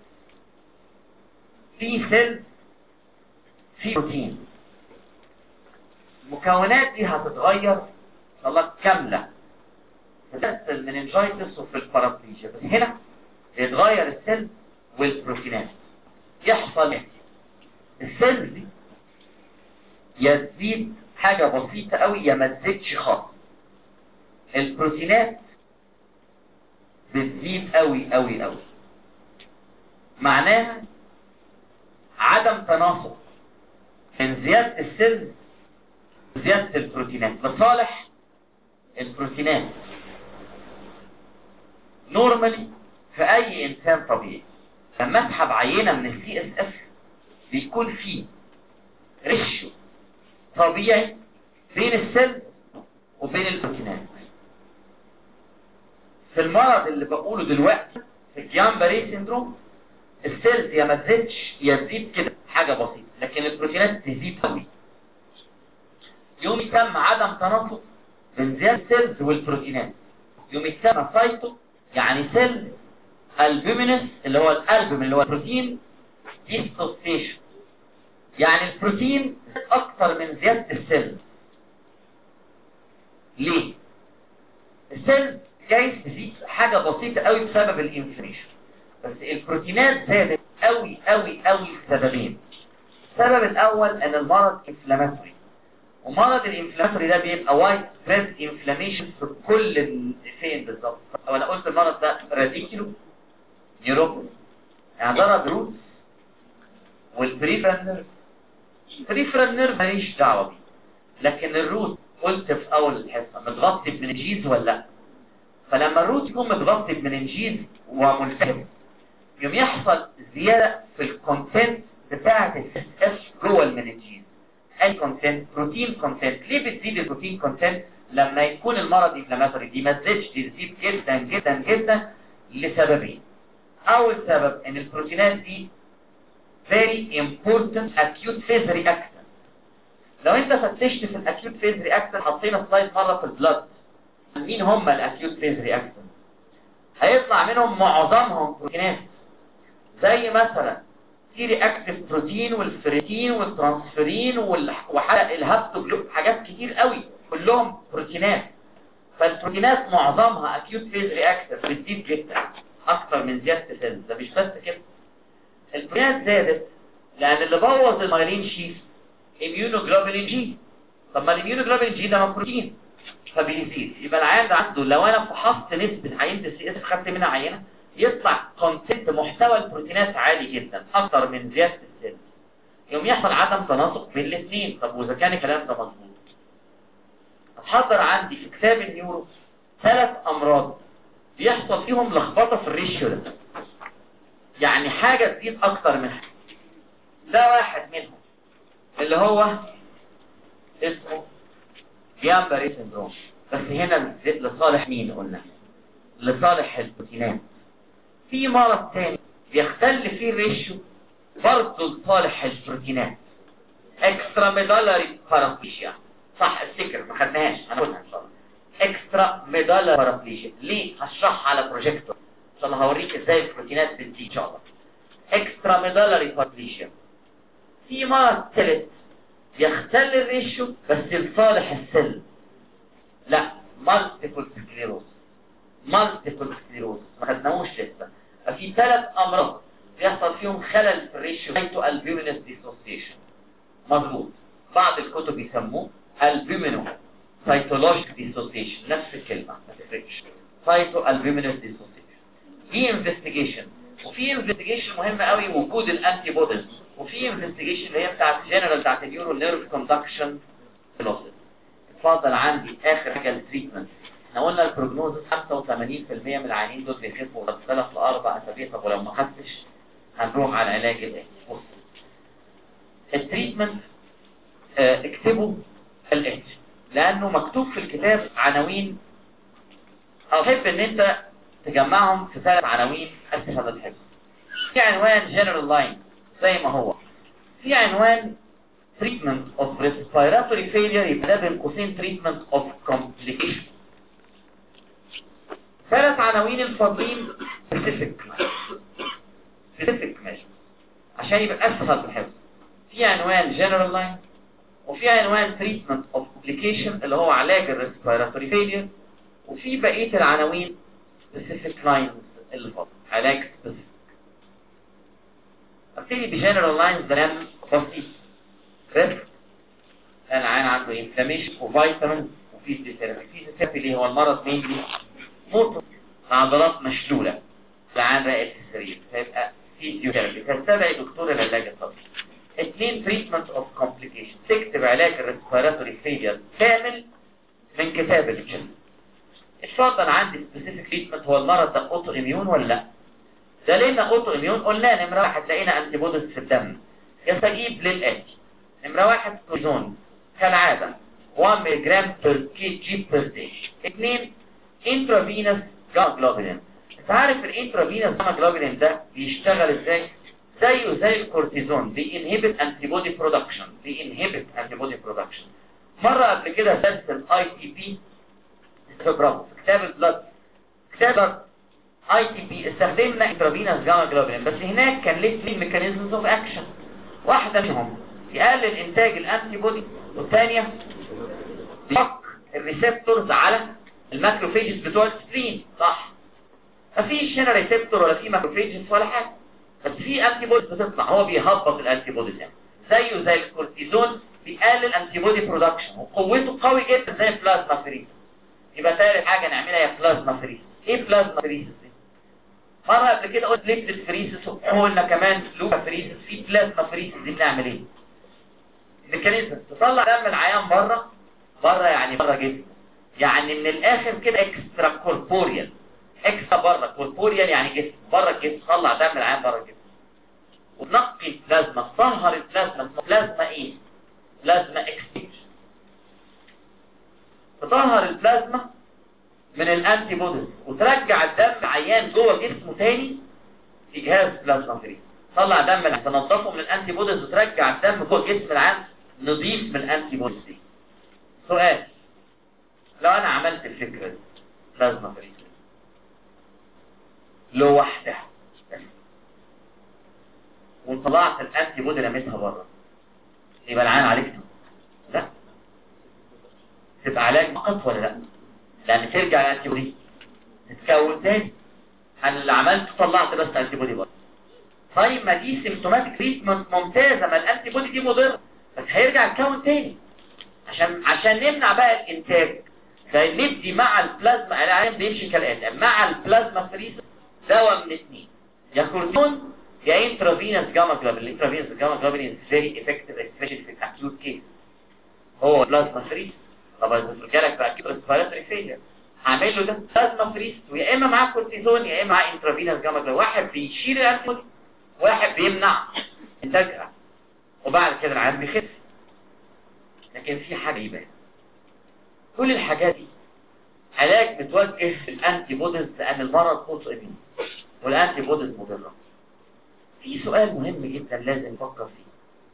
في سيل، في بروتين. المكونات دي هتتغير ان شاء الله كامله في درس المننجايتس وفي البارافليجيا، بس هنا يتغير السيل والبروتينات. يحصل ايه؟ السيل دي يا تزيد حاجه بسيطه قوي يا ما تزيدش خالص. البروتينات بتزيد قوي قوي قوي، معناها عدم تناسق من زياده السيل وزياده البروتينات لصالح البروتينات. نورمالي في اي انسان طبيعي لما اسحب عينه من السي اس اف بيكون فيه ريشيو طبيعي بين السيل وبين البروتينات. في المرض اللي بقوله دلوقتي في الجيان باري سيندروم السيلز يا ما تزيدش يا تزيد كده حاجه بسيطه، لكن البروتينات تزيد قوي. يوم يتم عدم تناسق بين زياده السيلز والبروتينات، يوم يتم سايتو يعني سيل البومينس اللي هو الالبوم اللي هو البروتين ديستوستيشن، يعني البروتين اكتر من زياده السيل. ليه؟ السيل جايز تزيد حاجه بسيطه قوي بسبب الانفلاميشن، بس البروتينات زادت قوي قوي قوي لسببين. السبب الاول ان المرض انفلاماتوري، ومرض الانفلاماتوري ده بيبقى وايد سبريد انفلاميشن في كل فين بالظبط. او انا قلت المرض ده راديكيلو نيوروباثي، يعني ضرب روت والبريفرال نيرف. البريفرال نيرف ماليش دعوه بيه، لكن الروت قلت في اول الحصه متغطي بمننجيز ولا لا؟ فلما الروت يكون متغطي بمننجيز وملتهب يوم يحصل زياده في الكونتنت بتاعه الاس اس جوه المننجيز. اي كونتنت؟ بروتين كونتنت. ليه بتزيد البروتين كونتنت لما يكون المرض انفلاماتوري؟ دي ما تزيدش، دي تزيد جدا جدا جدا لسببين. اول سبب ان البروتينات دي very important acute phase reactant. لو انت فتشت في الاكيوت فيز رياكتن، حطينا سلايد مره في البلاد مين هم الاكيوت فيز رياكتن، هيطلع منهم معظمهم بروتينات، زي مثلا سي رياكتيف بروتين والفريتين والترانسفيرين وحلق الهابتوجلوب، حاجات كتير قوي كلهم بروتينات. فالبروتينات معظمها اكيوت فيز رياكتن بتزيد جدا اكتر من زياده السيلز. ده مش بس كده، البروتينات زادت لان اللي بوظ المايلين شيف اميونوجلوبولين جي. طب ما الاميونوجلوبولين جي ده بروتين فبيزيد، يبقى العيان ده عنده لو انا فحصت نسبه عينه السي اس خدت منها عينه يطلع كونتنت محتوى البروتينات عالي جدا اكتر من زياده السيل، يوم يحصل عدم تناسق بين الاثنين. طب واذا كان الكلام ده مظبوط هتحضر عندي في كتاب النيورو ثلاث امراض بيحصل فيهم لخبطه في الريشيو ده، يعني حاجه تزيد اكتر منها. ده واحد منهم اللي هو اسمه جيان باري سيندروم، بس هنا لصالح مين؟ قلنا لصالح البروتينات. في مرض تاني بيختل فيه الريشيو برضه لصالح البروتينات، اكسترا ميدالاري بارافليشيا. صح الفكر ما خدناهاش، هنقولها ان شاء الله. اكسترا ميدالاري بارافليشيا ليه؟ هشرحها على بروجيكتور ان شاء الله، هوريك ازاي البروتينات بتزيد ان شاء الله. اكسترا ميدالاري بارافليشيا. في مرض ثالث يختل الريشيو بس لصالح السل. لا، مالتيبل سكليروز. مالتيبل سكليروز ما خدناهوش لسه. في ثلاث امراض بيحصل فيهم خلل في الريشيو، سايتو البيومينس ديسوسيشن. مظبوط، بعض الكتب بيسموه البيومينو سايتولوجيك ديسوسيشن، نفس الكلمه ما تفرقش. سايتو البيومينس ديسوسيشن. في انفستيجيشن، وفي انفستيجيشن مهم قوي وجود الانتي بوديز، وفي انفستيجيشن اللي هي بتاعت جنرال بتاعت النيورو نيرف كوندكشن فيلوسيتي. اتفضل عندي اخر حاجه التريتمنت. احنا قلنا البروجنوز خمسة وثمانين بالمية من العيانين دول بيخفوا بعد ثلاث لاربع اسابيع. طب ولو ما خفتش هنروح على العلاج الاتي. بص التريتمنت اه اكتبوا الاتي لانه مكتوب في الكتاب عناوين، احب ان انت تجمعهم في ثلاث عناوين اسهل الحفظ. في عنوان جنرال لاين زي ما هو، في عنوان treatment of respiratory failure يبقى ده بين قوسين treatment of complication. ثلاث عناوين الفاضلين specific specific measures عشان يبقى اسهل الحفظ. في عنوان general line، وفي عنوان treatment of complication اللي هو علاج الريسبيراتوري failure، وفي بقية العناوين specific lines اللي فاضل علاج specific. ابتدي بجنرال لاينز ده بسيط. ريسك العين عنده انفلاميشن وفيتامين وفي ثيرابي. في ثيرابي اللي هو المرض مين موت عضلات مشلوله، العين راقد في السرير، فيبقى فيزيوثيرابي تستدعي دكتور العلاج الطبيعي. اثنين تريتمنت اوف كومبليكيشن، تكتب علاج الريسبيراتوري فيلير كامل من كتاب الجن. اتفضل عندي سبيسيفيك تريتمنت. هو المرض ده اوتو اميون ولا لا؟ ده لنا اوتو اميون، قلنا نمره واحد لقينا انتي بوديز في الدم يستجيب للاتي. نمره واحد كورتيزون كالعاده واحد مللي جرام بير كي جي بير داي. اثنين انترافينوس جاما جلوبولين. انت عارف الانترافينوس جاما جلوبولين ده بيشتغل ازاي؟ زيه زي الكورتيزون، بينهبت انتي بودي برودكشن، بينهبت انتي بودي برودكشن. مره قبل كده درس الاي تي بي برافو في كتاب البلاد، كتاب اي تي بي استخدمنا انترافينوس جاما جلوبولين، بس هناك كان ليه اثنين ميكانيزمز اوف اكشن. واحده منهم يقلل انتاج الانتي بودي، والثانيه بيفك الريسبتورز على الماكروفيجز بتوع السبرين. صح، مفيش هنا ريسبتور ولا في ماكروفيجز ولا حاجه، بس في انتي بودي بتطلع، هو بيهبط الانتي بوديز يعني. زيه زي الكورتيزون بيقلل انتي بودي برودكشن، وقوته قوي جدا زي البلازما فريز. يبقى ثالث حاجه نعملها هي بلازما فريز. ايه بلازما فريز دي؟ مره قبل كده قلت ليبتد فريزس، وقلنا كمان لوكا فريزس. في بلازما فريز دي بنعمل ايه؟ ميكانيزم تطلع دم العيان بره، بره يعني بره جسمه، يعني من الاخر كده اكسترا كوربوريال. اكسترا بره كوربوريال يعني جسم، بره الجسم، طلع دم العيان بره الجسم. وتنقي البلازما، تطهر البلازما. بلازما ايه؟ بلازما اكستنج. تطهر البلازما من الانتي بوديز وترجع الدم عيان جوه جسمه تاني في جهاز بلازما فريز. طلع دم العيان، تنظفه من الانتي بوديز وترجع الدم جوه جسم العيان نضيف من الانتي بوديز دي. سؤال، لو انا عملت الفكره دي بلازما فريز لوحدها وطلعت الانتي بودي رميتها بره، يبقى العيان عالجته؟ لا، تبقى علاج فقط ولا لا؟ لان ترجع الانتي بودي تتكون تاني. انا اللي عملته طلعت بس انتي بودي بره. طيب ما دي سيمتوماتيك تريتمنت ممتازه، ما الانتي بودي دي مضره، بس هيرجع يتكون تاني. عشان عشان نمنع بقى الانتاج ده ندي مع البلازما. العيان بيمشي كالاتي مع البلازما فريز دواء من اثنين، يا كورتيزون يا انترافينوس جاما جلوبولين. الانترافينوس جاما جلوبولين فيري افكتيف سبيشال في الاكيوت كيس. هو بلازما فريز. طب اذا جالك بقى اكيد ريسبيراتوري فيلير هعمل له ده بلازما فريز، ويا اما معاه كورتيزون يا اما معاه انترافينوس جاما جلوبولين. واحد بيشيل الانتي، واحد بيمنع انتاجها، وبعد كده العيان بيخف. لكن في حاجه يبقى كل الحاجات دي علاج متوجه للانتي بوديز، لان المرض اوتو اميون والانتي بوديز مضره. في سؤال مهم جدا لازم نفكر فيه.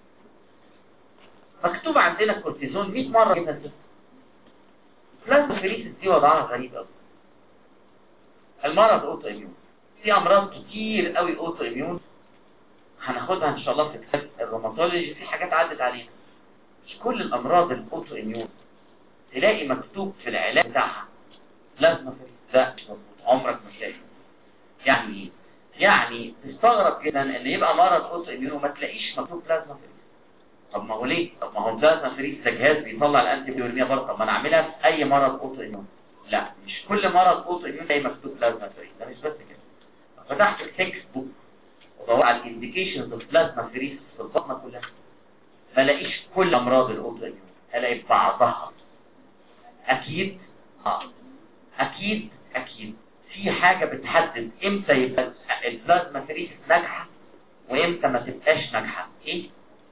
مكتوب عندنا الكورتيزون مئة مره جبنا الست. بلازما فريسيس دي وضعها غريب قوي. المرض اوتو اميون، في امراض كتير قوي اوتو اميون هناخدها ان شاء الله في كتاب الروماتولوجي، في حاجات عدت علينا. مش كل الامراض الاوتو اميون تلاقي مكتوب في العلاج بتاعها بلازما فريز. لا مش مظبوط، عمرك ما تلاقي. يعني ايه؟ يعني تستغرب جدا ان يبقى مرض اوتو اميون وما تلاقيش مكتوب بلازما فريز. طب ما هو ليه؟ طب ما هو بلازما فريز ده جهاز بيطلع الانتي بيوريميا برضه، طب ما انا اعملها في اي مرض اوتو اميون. لا مش كل مرض اوتو اميون تلاقي مكتوب بلازما فريز، ده مش بس كده. فتحت التكست بوك ودورت على الانديكيشنز اوف بلازما فريز في البطنه كلها، ما الاقيش كل امراض الاوتو اميون، الاقي بعضها. اكيد اه اكيد اكيد في حاجه بتحدد امتى يبقى البلازما فريز ناجحه وامتى ما تبقاش ناجحه. ايه؟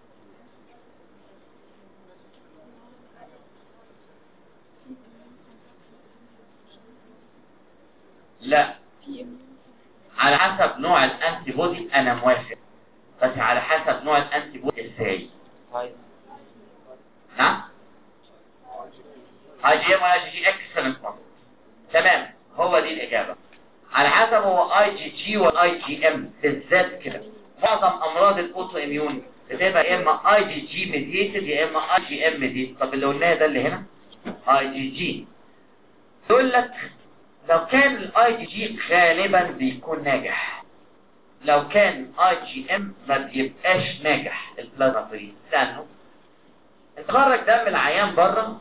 لا على حسب نوع الانتي بودي انا موافق، بس على حسب نوع الانتي بودي ازاي. نعم اي جي ام ولا جي اكسلنت مظبوط تمام، هو دي الاجابه. على حسب هو اي جي جي ولا اي جي ام بالذات كده. معظم امراض الاوتو اميون بتبقى يا اما اي جي جي ميديتد يا اما اي جي ام ميديتد. طب اللي قلناه ده اللي هنا اي جي جي، يقول لك لو كان الاي جي جي غالبا بيكون ناجح، لو كان اي جي ام ما بيبقاش ناجح البلازما فريز، لانه اتخرج دم العيان بره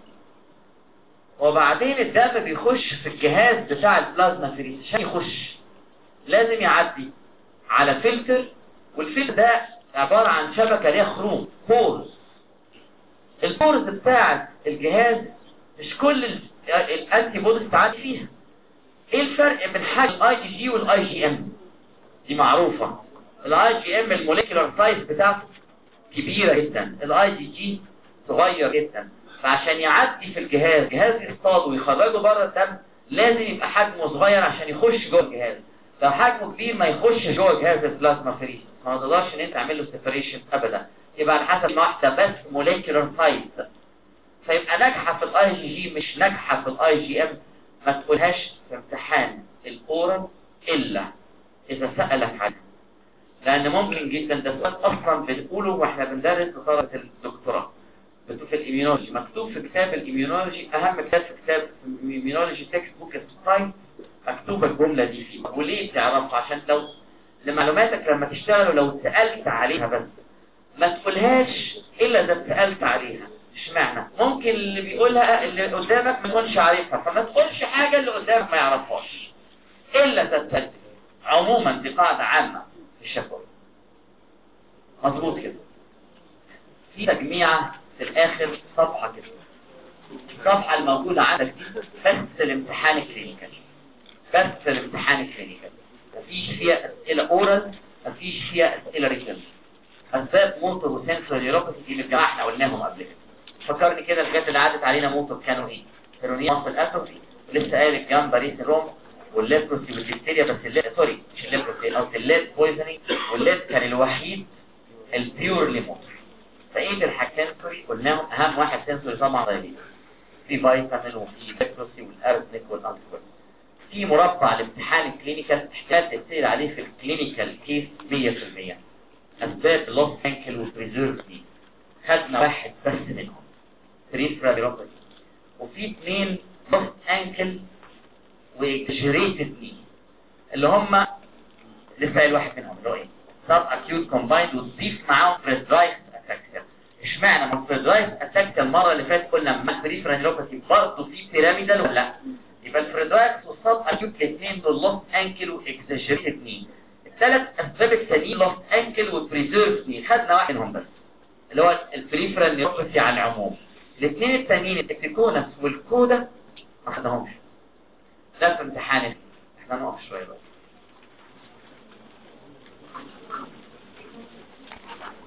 وبعدين الدم بيخش في الجهاز بتاع البلازما فريز. عشان يخش لازم يعدي على فلتر، والفلتر ده عبارة عن شبكة ليها خروم بورز. البورز بتاعت الجهاز مش كل الانتي بوديز تعدي فيها. ايه الفرق بين حجم الاي جي جي والاي جي ام؟ دي معروفة. الاي جي ام الموليكولار سايز بتاعته كبيرة جدا، الاي جي جي صغير جدا، فعشان يعدي في الجهاز جهاز يصطاده ويخرجه بره الدم لازم يبقى حجمه صغير عشان يخش جوه الجهاز. لو حجمه كبير ما يخش جوه جهاز البلازما فريز، ما تقدرش ان انت تعمل له سيبريشن ابدا. يبقى على حسب واحده بس موليكولار سايز، فيبقى ناجحه في الاي جي جي مش ناجحه في الاي جي ام. ما تقولهاش في امتحان الاورال الا اذا سالك عنها، لان ممكن جدا ده سؤال اصلا بنقوله واحنا بندرس لطلبه الدكتوراه. مكتوب في الاميونولوجي، مكتوب في كتاب الاميونولوجي، اهم كتاب في كتاب الاميونولوجي تكست بوك ستايل، مكتوبه الجمله دي فيه. وليه تعرفها؟ عشان لو لمعلوماتك لما تشتغل لو سالت عليها بس ما تقولهاش الا اذا سالت عليها. اشمعنى؟ ممكن اللي بيقولها اللي قدامك ما يكونش عارفها، فما تقولش حاجه اللي قدامك ما يعرفهاش الا اذا سالت. عموما دي قاعده عامه في الشفوي. مظبوط كده. في تجميعه في الاخر صفحه كده، الصفحه الموجوده عندك دي بس الامتحان الكلينيكال، بس الامتحان الكلينيكال، مفيش فيها اسئله اورال، مفيش فيها اسئله ريتن. اسباب موتور وسنسور نيوروباثي دي اللي الجماعه احنا قلناهم قبل كده. فكرني كده الحاجات اللي عدت علينا موتور كانوا ايه؟ هيرونيا مصل اتروفي، ولسه قايل الجامبا ريس روم والليبروسي والديفتيريا، بس الليب سوري مش الليبروسي، قصدي الليب بويزنينج، والليب كان الوحيد البيورلي موتور. فايه الحاجتين سوري قلناهم؟ اهم واحد سنسوري طبعا دايليت، في فيتامين وفي ليبروسي والارسنيك والانتيكول. في مربع الامتحان الكلينيكال تحتاج تسير عليه في الكلينيكال كيس مية في المية. اسباب لوس انكل وبريزيرف دي خدنا واحد بس منهم بريفرال نيوروباثي، وفي اثنين لوس انكل واكجريتد ني اللي هم لسه قايل واحد منهم اللي هو ايه؟ سب اكيوت كومبايند، وتضيف معاهم فريدرايتس اتاكسيا. اشمعنى ما فريدرايتس اتاكسيا المره اللي فاتت قلنا ما بريفرال نيوروباثي برضه في بيراميدال ولا لا؟ يبقى الفريدرايتس والسب اكيوت الاثنين دول لوس انكل واكجريتد ني. الثلاث اسباب التانيين لوس انكل وبريزيرف ني، خدنا واحد منهم بس اللي هو البريفرال نيوروباثي على العموم. الاثنين التانيين التكتيكونس والكودا ما خدناهمش. ده في امتحان احنا نقف شويه بقى.